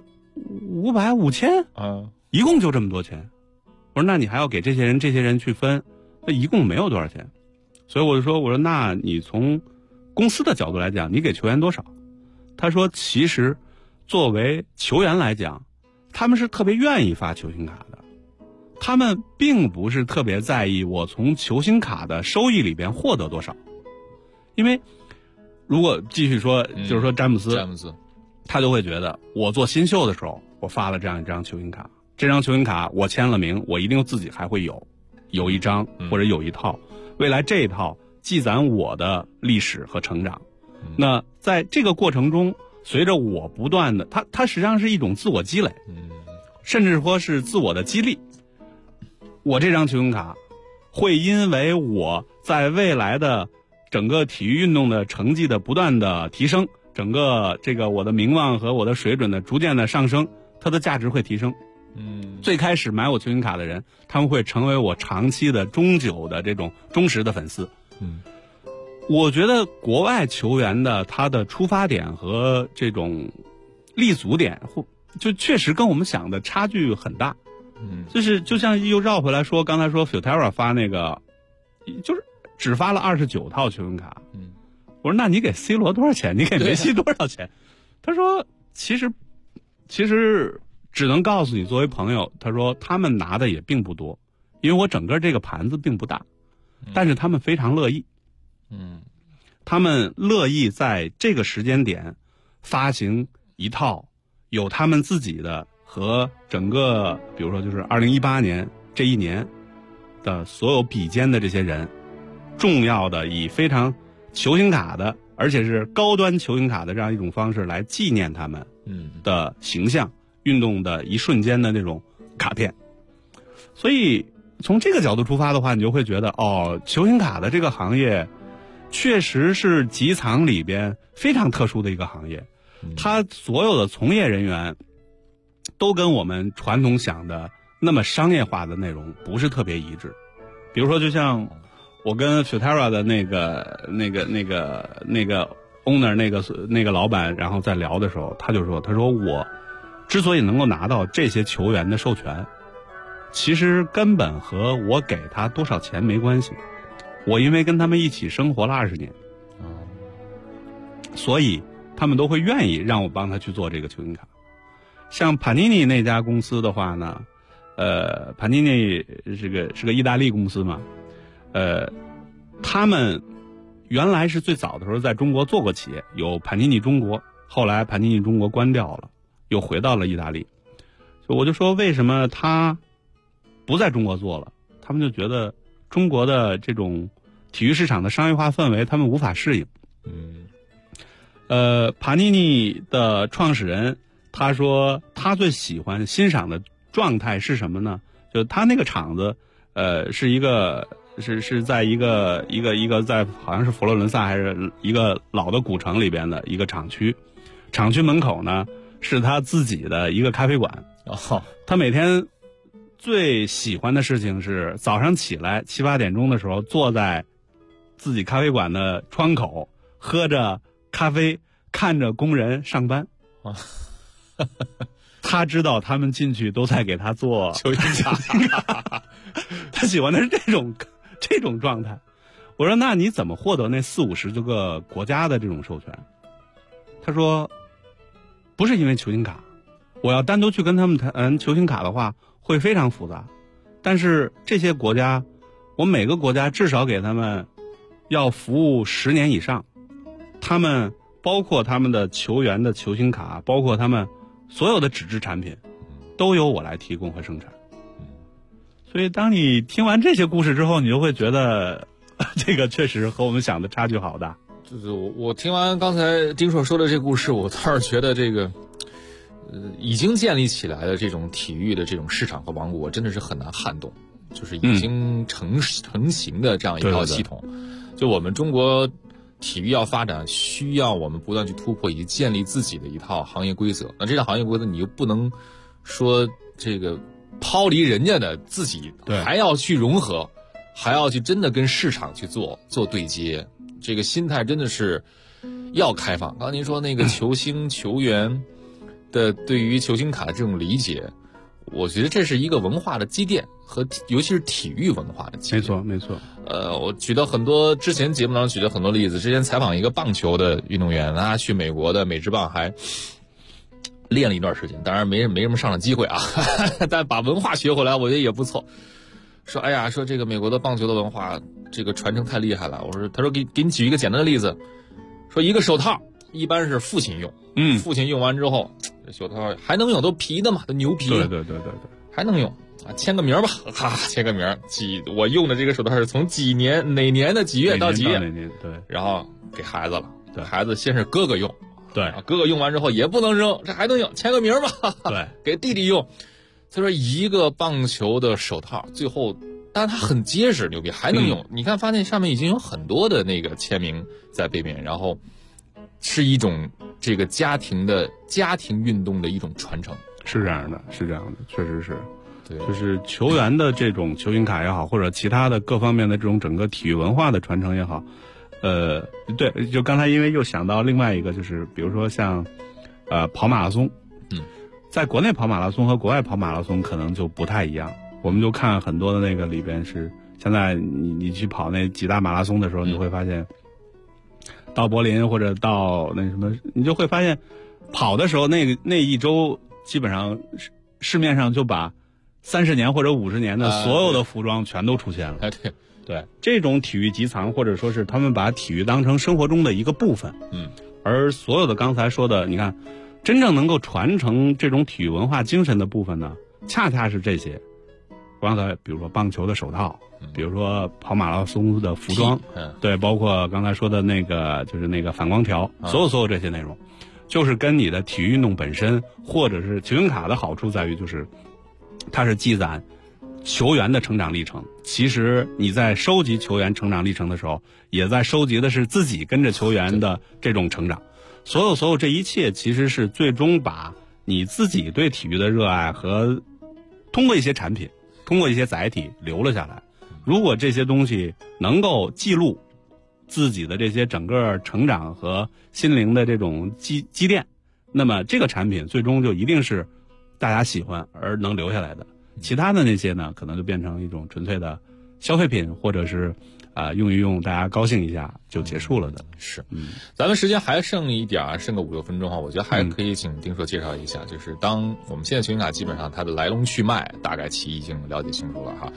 G: 500、5000，一共就这么多钱。我说那你还要给这些人去分，那一共没有多少钱。所以我说那你从公司的角度来讲，你给球员多少？他说其实作为球员来讲，他们是特别愿意发球星卡的，他们并不是特别在意我从球星卡的收益里边获得多少。因为如果继续说，就是说詹姆斯他就会觉得我做新秀的时候，我发了这样一张球星卡，这张球星卡我签了名，我一定自己还会有一张或者有一套，未来这一套积攒我的历史和成长。那在这个过程中，随着我不断的，它实际上是一种自我积累，甚至说是自我的激励。 我这张球星卡会因为我在未来的整个体育运动的成绩的不断的提升，整个这个我的名望和我的水准的逐渐的上升，它的价值会提升。最开始买我球星卡的人，他们会成为我长期的终久的这种忠实的粉丝。我觉得国外球员的他的出发点和这种立足点，就确实跟我们想的差距很大。就是就像又绕回来说，刚才说 Futera 发那个，就是只发了29套球星卡。我说那你给 C 罗多少钱？你给梅西多少钱？他说其实只能告诉你作为朋友，他说他们拿的也并不多，因为我整个这个盘子并不大，但是他们非常乐意。他们乐意在这个时间点发行一套有他们自己的和整个比如说就是2018年这一年的所有比肩的这些人重要的以非常球星卡的而且是高端球星卡的这样一种方式来纪念他们的形象运动的一瞬间的那种卡片。所以从这个角度出发的话，你就会觉得球星卡的这个行业确实是集藏里边非常特殊的一个行业，它所有的从业人员都跟我们传统想的那么商业化的内容不是特别一致。比如说就像我跟 Futera 的那个 owner 那个老板然后在聊的时候，他说我之所以能够拿到这些球员的授权，其实根本和我给他多少钱没关系，我因为跟他们一起生活了20年，所以他们都会愿意让我帮他去做这个球星卡。像帕尼尼那家公司的话呢，帕尼尼是个意大利公司嘛，他们原来是最早的时候在中国做过企业，有帕尼尼中国，后来帕尼尼中国关掉了，又回到了意大利。我就说为什么他不在中国做了，他们就觉得中国的这种体育市场的商业化氛围他们无法适应。帕尼尼的创始人他说他最喜欢欣赏的状态是什么呢？就他那个厂子是一个是在一个在好像是佛罗伦萨还是一个老的古城里边的一个厂区门口呢是他自己的一个咖啡馆。他每天最喜欢的事情是早上起来7、8点钟的时候坐在自己咖啡馆的窗口喝着咖啡看着工人上班。他知道他们进去都在给他做球星卡他喜欢的是这种状态。我说那你怎么获得那40-50个国家的这种授权？他说不是因为球星卡，我要单独去跟他们谈球星卡的话会非常复杂，但是这些国家我每个国家至少给他们要服务10年以上，他们包括他们的球员的球星卡，包括他们所有的纸质产品都由我来提供和生产。所以当你听完这些故事之后，你就会觉得这个确实和我们想的差距好大。
D: 就是我听完刚才丁硕说的这故事，我倒是觉得这个已经建立起来的这种体育的这种市场和王国真的是很难撼动，就是已经成型的这样一套系统。就我们中国体育要发展，需要我们不断去突破以及建立自己的一套行业规则。那这套行业规则你又不能说这个抛离人家的，自己还要去融合，还要去真的跟市场去做对接。这个心态真的是要开放。刚才您说那个球星球员的对于球星卡的这种理解，我觉得这是一个文化的积淀和尤其是体育文化的积淀。
G: 没错。
D: 我举到很多之前节目当中举了很多例子。之前采访一个棒球的运动员，他去美国的美职棒还练了一段时间，当然没什么上的机会啊，但把文化学回来，我觉得也不错。说哎呀，说这个美国的棒球的文化这个传承太厉害了。他说给你举一个简单的例子，说一个手套一般是父亲用，父亲用完之后，这手套还能用，都皮的嘛，都牛皮，
G: 对，
D: 还能用啊，签个名吧，签个名，我用的这个手套是从哪年的几月到几月，
G: 对，
D: 然后给孩子了，对，孩子先是哥哥用，
G: 对，
D: 哥哥用完之后也不能扔，这还能用，签个名吧，
G: 对，
D: 给弟弟用。 所以说一个棒球的手套，最后但是它很结实，牛逼，还能用。你看，发现上面已经有很多的那个签名在背面，然后是一种这个家庭运动的一种传承。
G: 是这样的，确实是。对，就是球员的这种球星卡也好，或者其他的各方面的这种整个体育文化的传承也好，对，就刚才因为又想到另外一个，就是比如说像跑马拉松，在国内跑马拉松和国外跑马拉松可能就不太一样。我们就看很多的那个里边是，现在你去跑那几大马拉松的时候，你会发现，到柏林或者到那什么，你就会发现，跑的时候那一周基本上市面上就把30年或者50年的所有的服装全都出现了。对，这种体育集藏，或者说是他们把体育当成生活中的一个部分。而所有的刚才说的，你看，真正能够传承这种体育文化精神的部分呢，恰恰是这些。刚才比如说棒球的手套，比如说跑马拉松的服装，对，包括刚才说的那个就是那个反光条，所有这些内容，就是跟你的体育运动本身，或者是球星卡的好处在于，就是它是积攒球员的成长历程。其实你在收集球员成长历程的时候，也在收集的是自己跟着球员的这种成长。所有这一切，其实是最终把你自己对体育的热爱和通过一些产品，通过一些载体留了下来。如果这些东西能够记录自己的这些整个成长和心灵的这种积淀，那么这个产品最终就一定是大家喜欢而能留下来的。其他的那些呢，可能就变成一种纯粹的消费品，或者是用一用，大家高兴一下就结束了的。
D: 是，咱们时间还剩一点，剩个5-6分钟哈，我觉得还可以请丁硕介绍一下，就是当我们现在球星卡基本上它的来龙去脉大概其已经了解清楚了哈。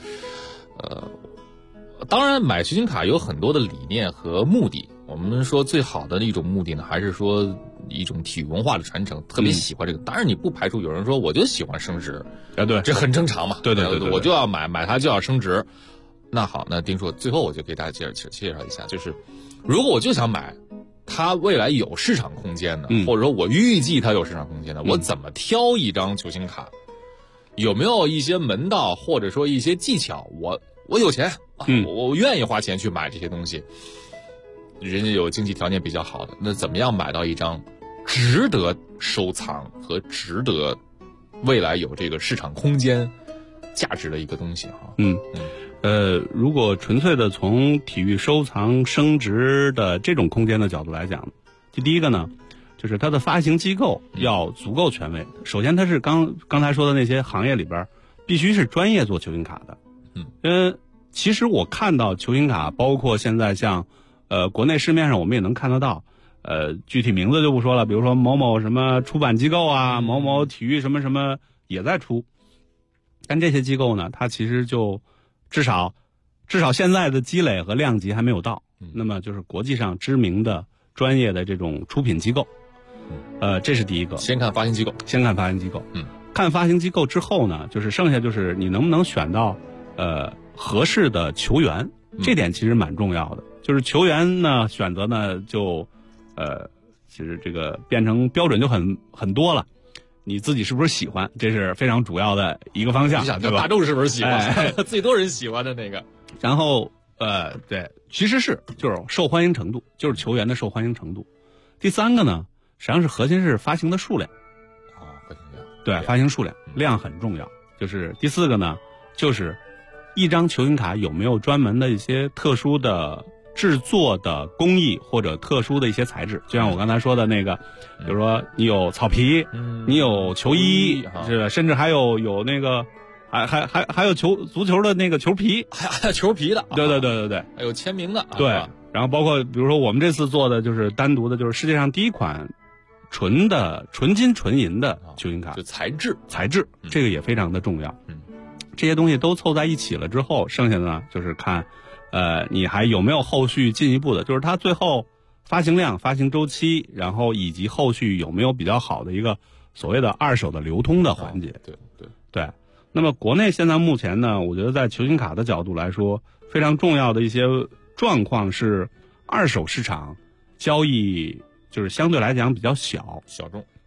D: 当然买球星卡有很多的理念和目的，我们说最好的一种目的呢，还是说一种体育文化的传承，特别喜欢这个。当然你不排除有人说我就喜欢升值，
G: 对，
D: 这很正常嘛。
G: 对，
D: 我就要买它就要升值。那好，那丁硕最后我就给大家介绍一下，就是如果我就想买它未来有市场空间的，或者说我预计它有市场空间的，我怎么挑一张球星卡？有没有一些门道，或者说一些技巧？我有钱，我愿意花钱去买这些东西。人家有经济条件比较好的，那怎么样买到一张值得收藏和值得未来有这个市场空间价值的一个东西哈？
G: 如果纯粹的从体育收藏升值的这种空间的角度来讲，第一个呢，就是它的发行机构要足够权威。首先，它是刚才说的那些行业里边必须是专业做球星卡的。其实我看到球星卡，包括现在像国内市面上我们也能看得到，具体名字就不说了，比如说某某什么出版机构啊，某某体育什么什么也在出。但这些机构呢，它其实就至少现在的积累和量级还没有到。那么就是国际上知名的专业的这种出品机构，这是第一个。
D: 先看发行机构。
G: 看发行机构之后呢，就是剩下就是你能不能选到合适的球员，这点其实蛮重要的。就是球员呢选择呢就其实这个变成标准就很多了。你自己是不是喜欢，这是非常主要的一个方向，对吧？
D: 大众是不是喜欢？最多人喜欢的那个。
G: 然后对，其实就是受欢迎程度，就是球员的受欢迎程度。第三个呢，实际上是核心是发行的数量。
D: 发行量。
G: 对，发行数量很重要。就是第四个呢，就是一张球星卡有没有专门的一些特殊的制作的工艺或者特殊的一些材质，就像我刚才说的那个，比如说你有草皮，你有球衣，是甚至还有那个，还有足球的那个球皮，
D: 还有球皮的，
G: 对，
D: 还有签名的，
G: 对。然后包括比如说我们这次做的就是单独的，就是世界上第一款纯金纯银的球星卡，
D: 就材质，
G: 这个也非常的重要。这些东西都凑在一起了之后，剩下的呢就是看。你还有没有后续进一步的？就是它最后发行量、发行周期，然后以及后续有没有比较好的一个所谓的二手的流通的环节？对。那么国内现在目前呢，我觉得在球星卡的角度来说，非常重要的一些状况是二手市场交易就是相对来讲比较小众。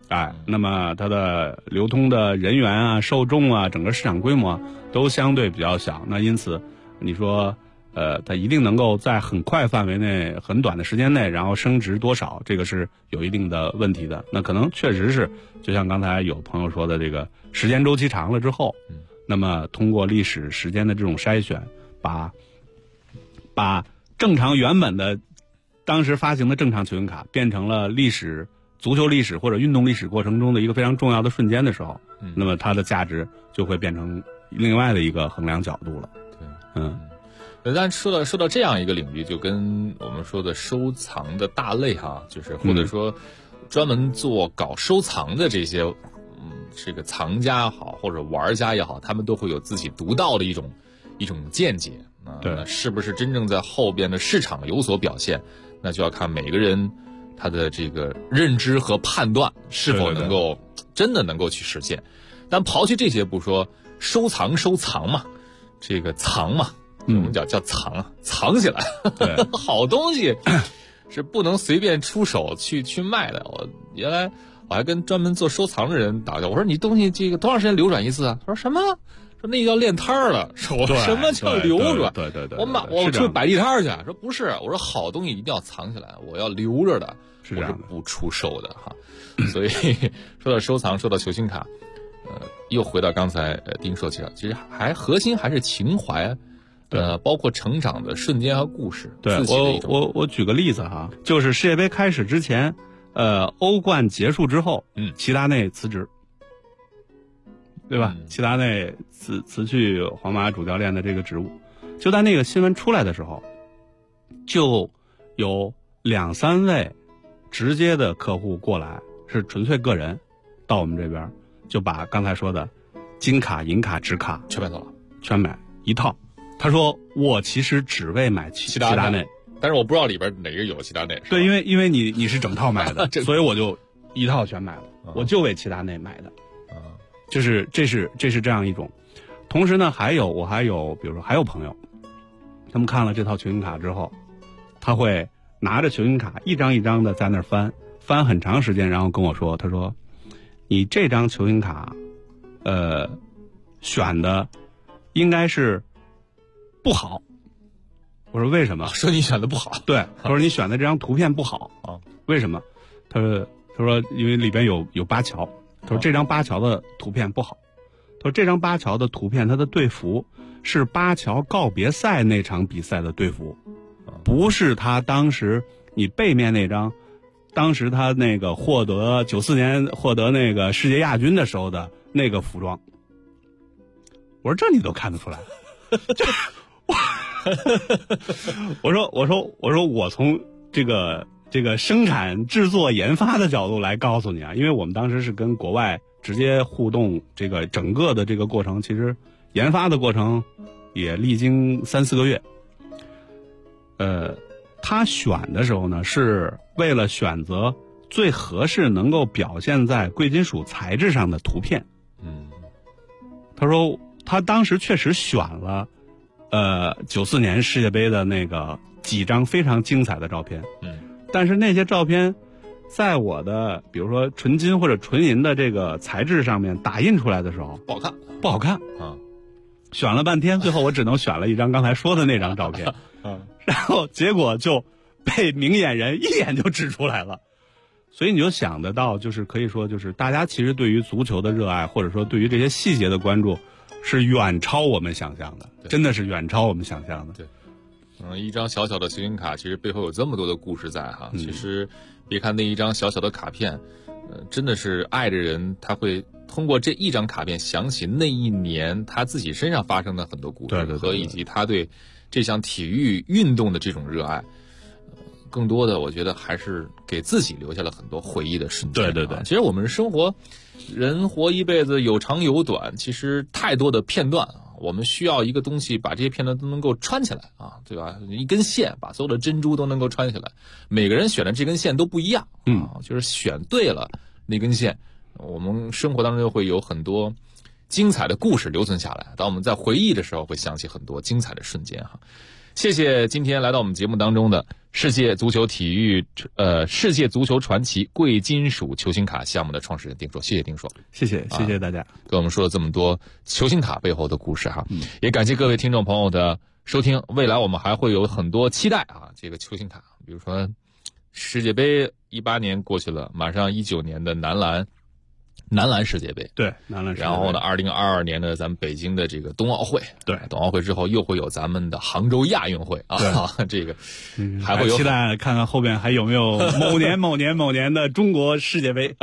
G: 那么它的流通的人员啊、受众啊、整个市场规模都相对比较小。那因此，你说，它一定能够在很快范围内、很短的时间内，然后升值多少，这个是有一定的问题的。那可能确实是，就像刚才有朋友说的，这个时间周期长了之后，那么通过历史时间的这种筛选，把正常原本的当时发行的正常球星卡变成了足球历史或者运动历史过程中的一个非常重要的瞬间的时候，那么它的价值就会变成另外的一个衡量角度了。
D: 对，但说到这样一个领域，就跟我们说的收藏的大类就是或者说专门搞收藏的这些，这个藏家也好或者玩家也好，他们都会有自己独到的一种见解。那是不是真正在后边的市场有所表现，那就要看每个人他的这个认知和判断是否能够真的能够去实现。但刨去这些不说，收藏嘛，这个藏嘛，我们叫藏藏起来，好东西是不能随便出手去卖的。原来我还跟专门做收藏的人打交道，我说你东西这个多长时间流转一次啊？他说什么？说那个要练摊儿了。说我什么叫流转？
G: 对，
D: 我去摆地摊儿去。说不是，我说好东西一定要藏起来，我要留着的，我是不出售的哈。所以说到收藏，说到球星卡，又回到刚才丁说起来，其实核心还是情怀，包括成长的瞬间和故事。
G: 对，我举个例子就是世界杯开始之前，欧冠结束之后，齐达内辞职。对吧？齐达内辞去皇马主教练的这个职务，就在那个新闻出来的时候，就有2-3位直接的客户过来，是纯粹个人，到我们这边就把刚才说的金卡、银卡、纸卡
D: 全买走了，
G: 全买一套。他说我其实只为买齐达内，
D: 但是我不知道里边哪个有齐达内。
G: 对，因为你是整套买的，所以我就一套全买了，我就为齐达内买的。就是这是这样一种。同时呢，我还有比如说还有朋友，他们看了这套球星卡之后，他会拿着球星卡一张一张的在那儿翻很长时间，然后跟我说，他说你这张球星卡选的应该是不好。我说为什么？
D: 说你选的不好。
G: 对，他说你选的这张图片不好啊？为什么？他说因为里边有巴乔。他说这张巴乔的图片不好。他说这张巴乔的图片，他的队服是巴乔告别赛那场比赛的队服，不是他当时你背面那张，当时他那个94年获得那个世界亚军的时候的那个服装。我说这你都看得出来？我说我从这个生产、制作、研发的角度来告诉你因为我们当时是跟国外直接互动，这个整个的这个过程，其实研发的过程也历经3-4个月。他选的时候呢，是为了选择最合适能够表现在贵金属材质上的图片。他说他当时确实选了94年世界杯的那个几张非常精彩的照片。但是那些照片在我的比如说纯金或者纯银的这个材质上面打印出来的时候不好看选了半天，最后我只能选了一张刚才说的那张照片然后结果就被明眼人一眼就指出来了。所以你就想得到，就是可以说就是大家其实对于足球的热爱，或者说对于这些细节的关注是远超我们想象的，真的是远超我们想象的。
D: 对，一张小小的球星卡，其实背后有这么多的故事在其实别看那一张小小的卡片，真的是爱的人，他会通过这一张卡片想起那一年他自己身上发生的很多故事，和以及他对这项体育运动的这种热爱。更多的我觉得还是给自己留下了很多回忆的瞬间。对，其实我们生活，人活一辈子有长有短，其实太多的片段我们需要一个东西把这些片段都能够穿起来对吧？一根线把所有的珍珠都能够穿起来。每个人选的这根线都不一样就是选对了那根线，我们生活当中就会有很多精彩的故事留存下来，当我们在回忆的时候会想起很多精彩的瞬间谢谢今天来到我们节目当中的世界足球传奇贵金属球星卡项目的创始人丁硕，谢谢丁硕，
G: 谢谢大家，
D: 跟我们说了这么多球星卡背后的故事哈，也感谢各位听众朋友的收听。未来我们还会有很多期待啊，这个球星卡，比如说世界杯18年过去了，马上19年的男篮世界杯，
G: 对，男篮世界杯。
D: 然后呢，2022年的咱们北京的这个冬奥会，
G: 对，
D: 冬奥会之后又会有咱们的杭州亚运会啊，这个还会有
G: 期待看看后边还有没有某年的中国世界杯，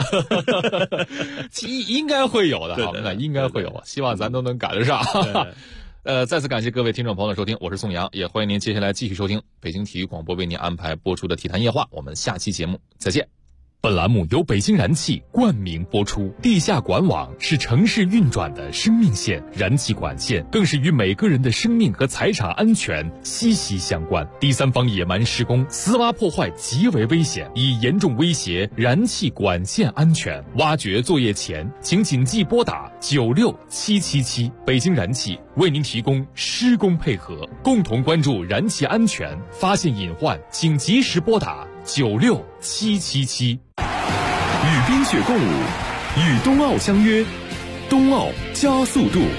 D: 应该会有的，好，那应该会有，希望咱都能赶得上。再次感谢各位听众朋友的收听，我是宋阳，也欢迎您接下来继续收听北京体育广播为您安排播出的体坛夜话，我们下期节目再见。
H: 本栏目由北京燃气冠名播出。地下管网是城市运转的生命线，燃气管线更是与每个人的生命和财产安全息息相关。第三方野蛮施工、私挖破坏极为危险，已严重威胁燃气管线安全。挖掘作业前，请谨记拨打96777。北京燃气为您提供施工配合，共同关注燃气安全，发现隐患请及时拨打96777。
K: 与冰雪共舞，与冬奥相约，冬奥加速度。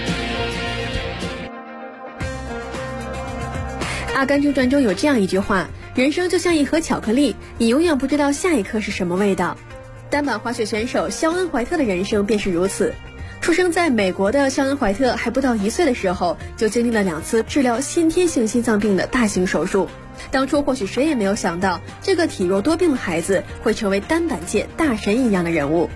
I: 《阿甘正传》中有这样一句话：人生就像一盒巧克力，你永远不知道下一颗是什么味道。单板滑雪选手肖恩·怀特的人生便是如此。出生在美国的肖恩·怀特还不到1岁的时候，就经历了2次治疗先天性心脏病的大型手术。当初或许谁也没有想到，这个体弱多病的孩子会成为单板界大神一样的人物。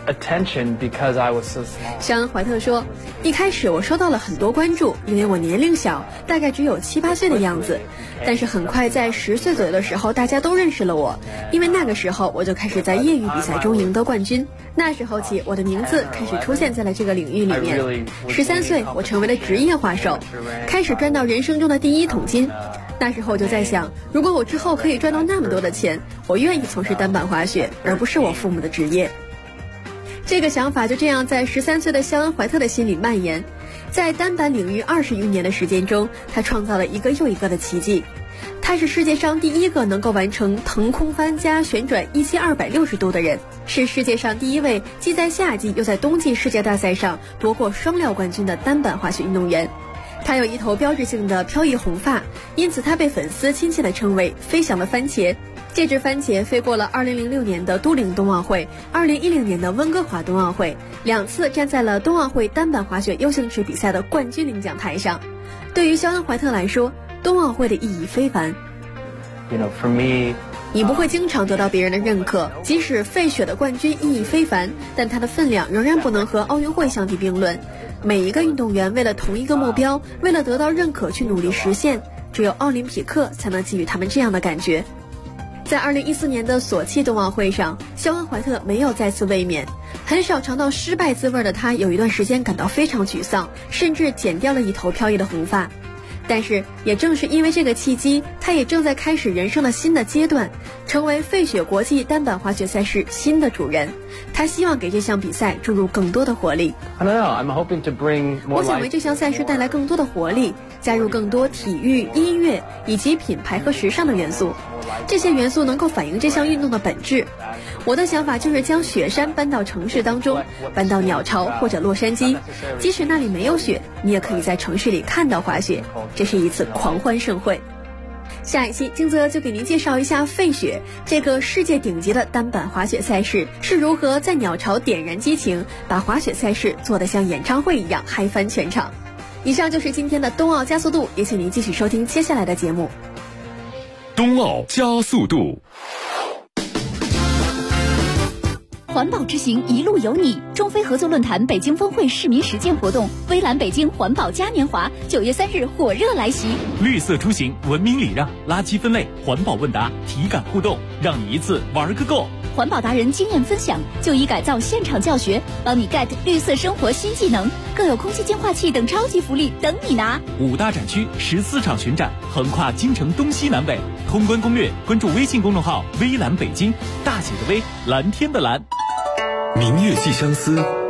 I: 肖恩·怀特说，一开始我收到了很多关注，因为我年龄小，大概只有7、8岁的样子。但是很快在10岁左右的时候，大家都认识了我，因为那个时候我就开始在业余比赛中赢得冠军。那时候起，我的名字开始出现在了这个领域里面。13岁，我成为了职业滑手，开始赚到人生中的第1桶金。那时候我就在想，如果我之后可以赚到那么多的钱，我愿意从事单板滑雪，而不是我父母的职业。这个想法就这样在13岁的肖恩·怀特的心里蔓延。在单板领域20余年的时间中，他创造了一个又一个的奇迹。他是世界上第1个能够完成腾空翻加旋转17260度的人，是世界上第1位既在夏季又在冬季世界大赛上夺过双料冠军的单板滑雪运动员。他有一头标志性的飘逸红发，因此他被粉丝亲切地称为飞翔的番茄。这只番茄飞过了2006年的都灵冬奥会、2010年的温哥华冬奥会，2次站在了冬奥会单板滑雪 U 型池比赛的冠军领奖台上。对于肖恩·怀特来说，冬奥会的意义非凡。你不会经常得到别人的认可，即使费雪的冠军意义非凡，但它的分量仍然不能和奥运会相提并论。每一个运动员为了同一个目标，为了得到认可去努力实现，只有奥林匹克才能给予他们这样的感觉。在2014年的索契冬奥会上，肖恩·怀特没有再次卫冕。很少尝到失败滋味的他，有一段时间感到非常沮丧，甚至剪掉了一头飘逸的红发。但是也正是因为这个契机，他也正在开始人生的新的阶段，成为费雪国际单板滑雪赛事新的主人。他希望给这项比赛注入更多的活力。我想为这项赛事带来更多的活力，加入更多体育、音乐以及品牌和时尚的元素。这些元素能够反映这项运动的本质。我的想法就是将雪山搬到城市当中，搬到鸟巢或者洛杉矶，即使那里没有雪，你也可以在城市里看到滑雪。这是一次狂欢盛会。下一期金泽就给您介绍一下费雪这个世界顶级的单板滑雪赛事是如何在鸟巢点燃激情，把滑雪赛事做得像演唱会一样嗨翻全场。以上就是今天的冬奥加速度，也请您继续收听接下来的节目。
K: 冬奥加速度。
J: 环保之行一路有你，中非合作论坛北京峰会市民实践活动，微蓝北京环保嘉年华9月3日火热来袭。
Q: 绿色出行，文明礼让，垃圾分类，环保问答，体感互动，让你一次玩个够。
J: 环保达人经验分享，就医改造现场教学，帮你 get 绿色生活新技能，更有空气净化器等超级福利等你拿。
Q: 5大展区14场巡展，横跨京城东西南北。通关攻略，关注微信公众号微蓝北京，大写的微，蓝天的蓝。
K: 明月寄相思，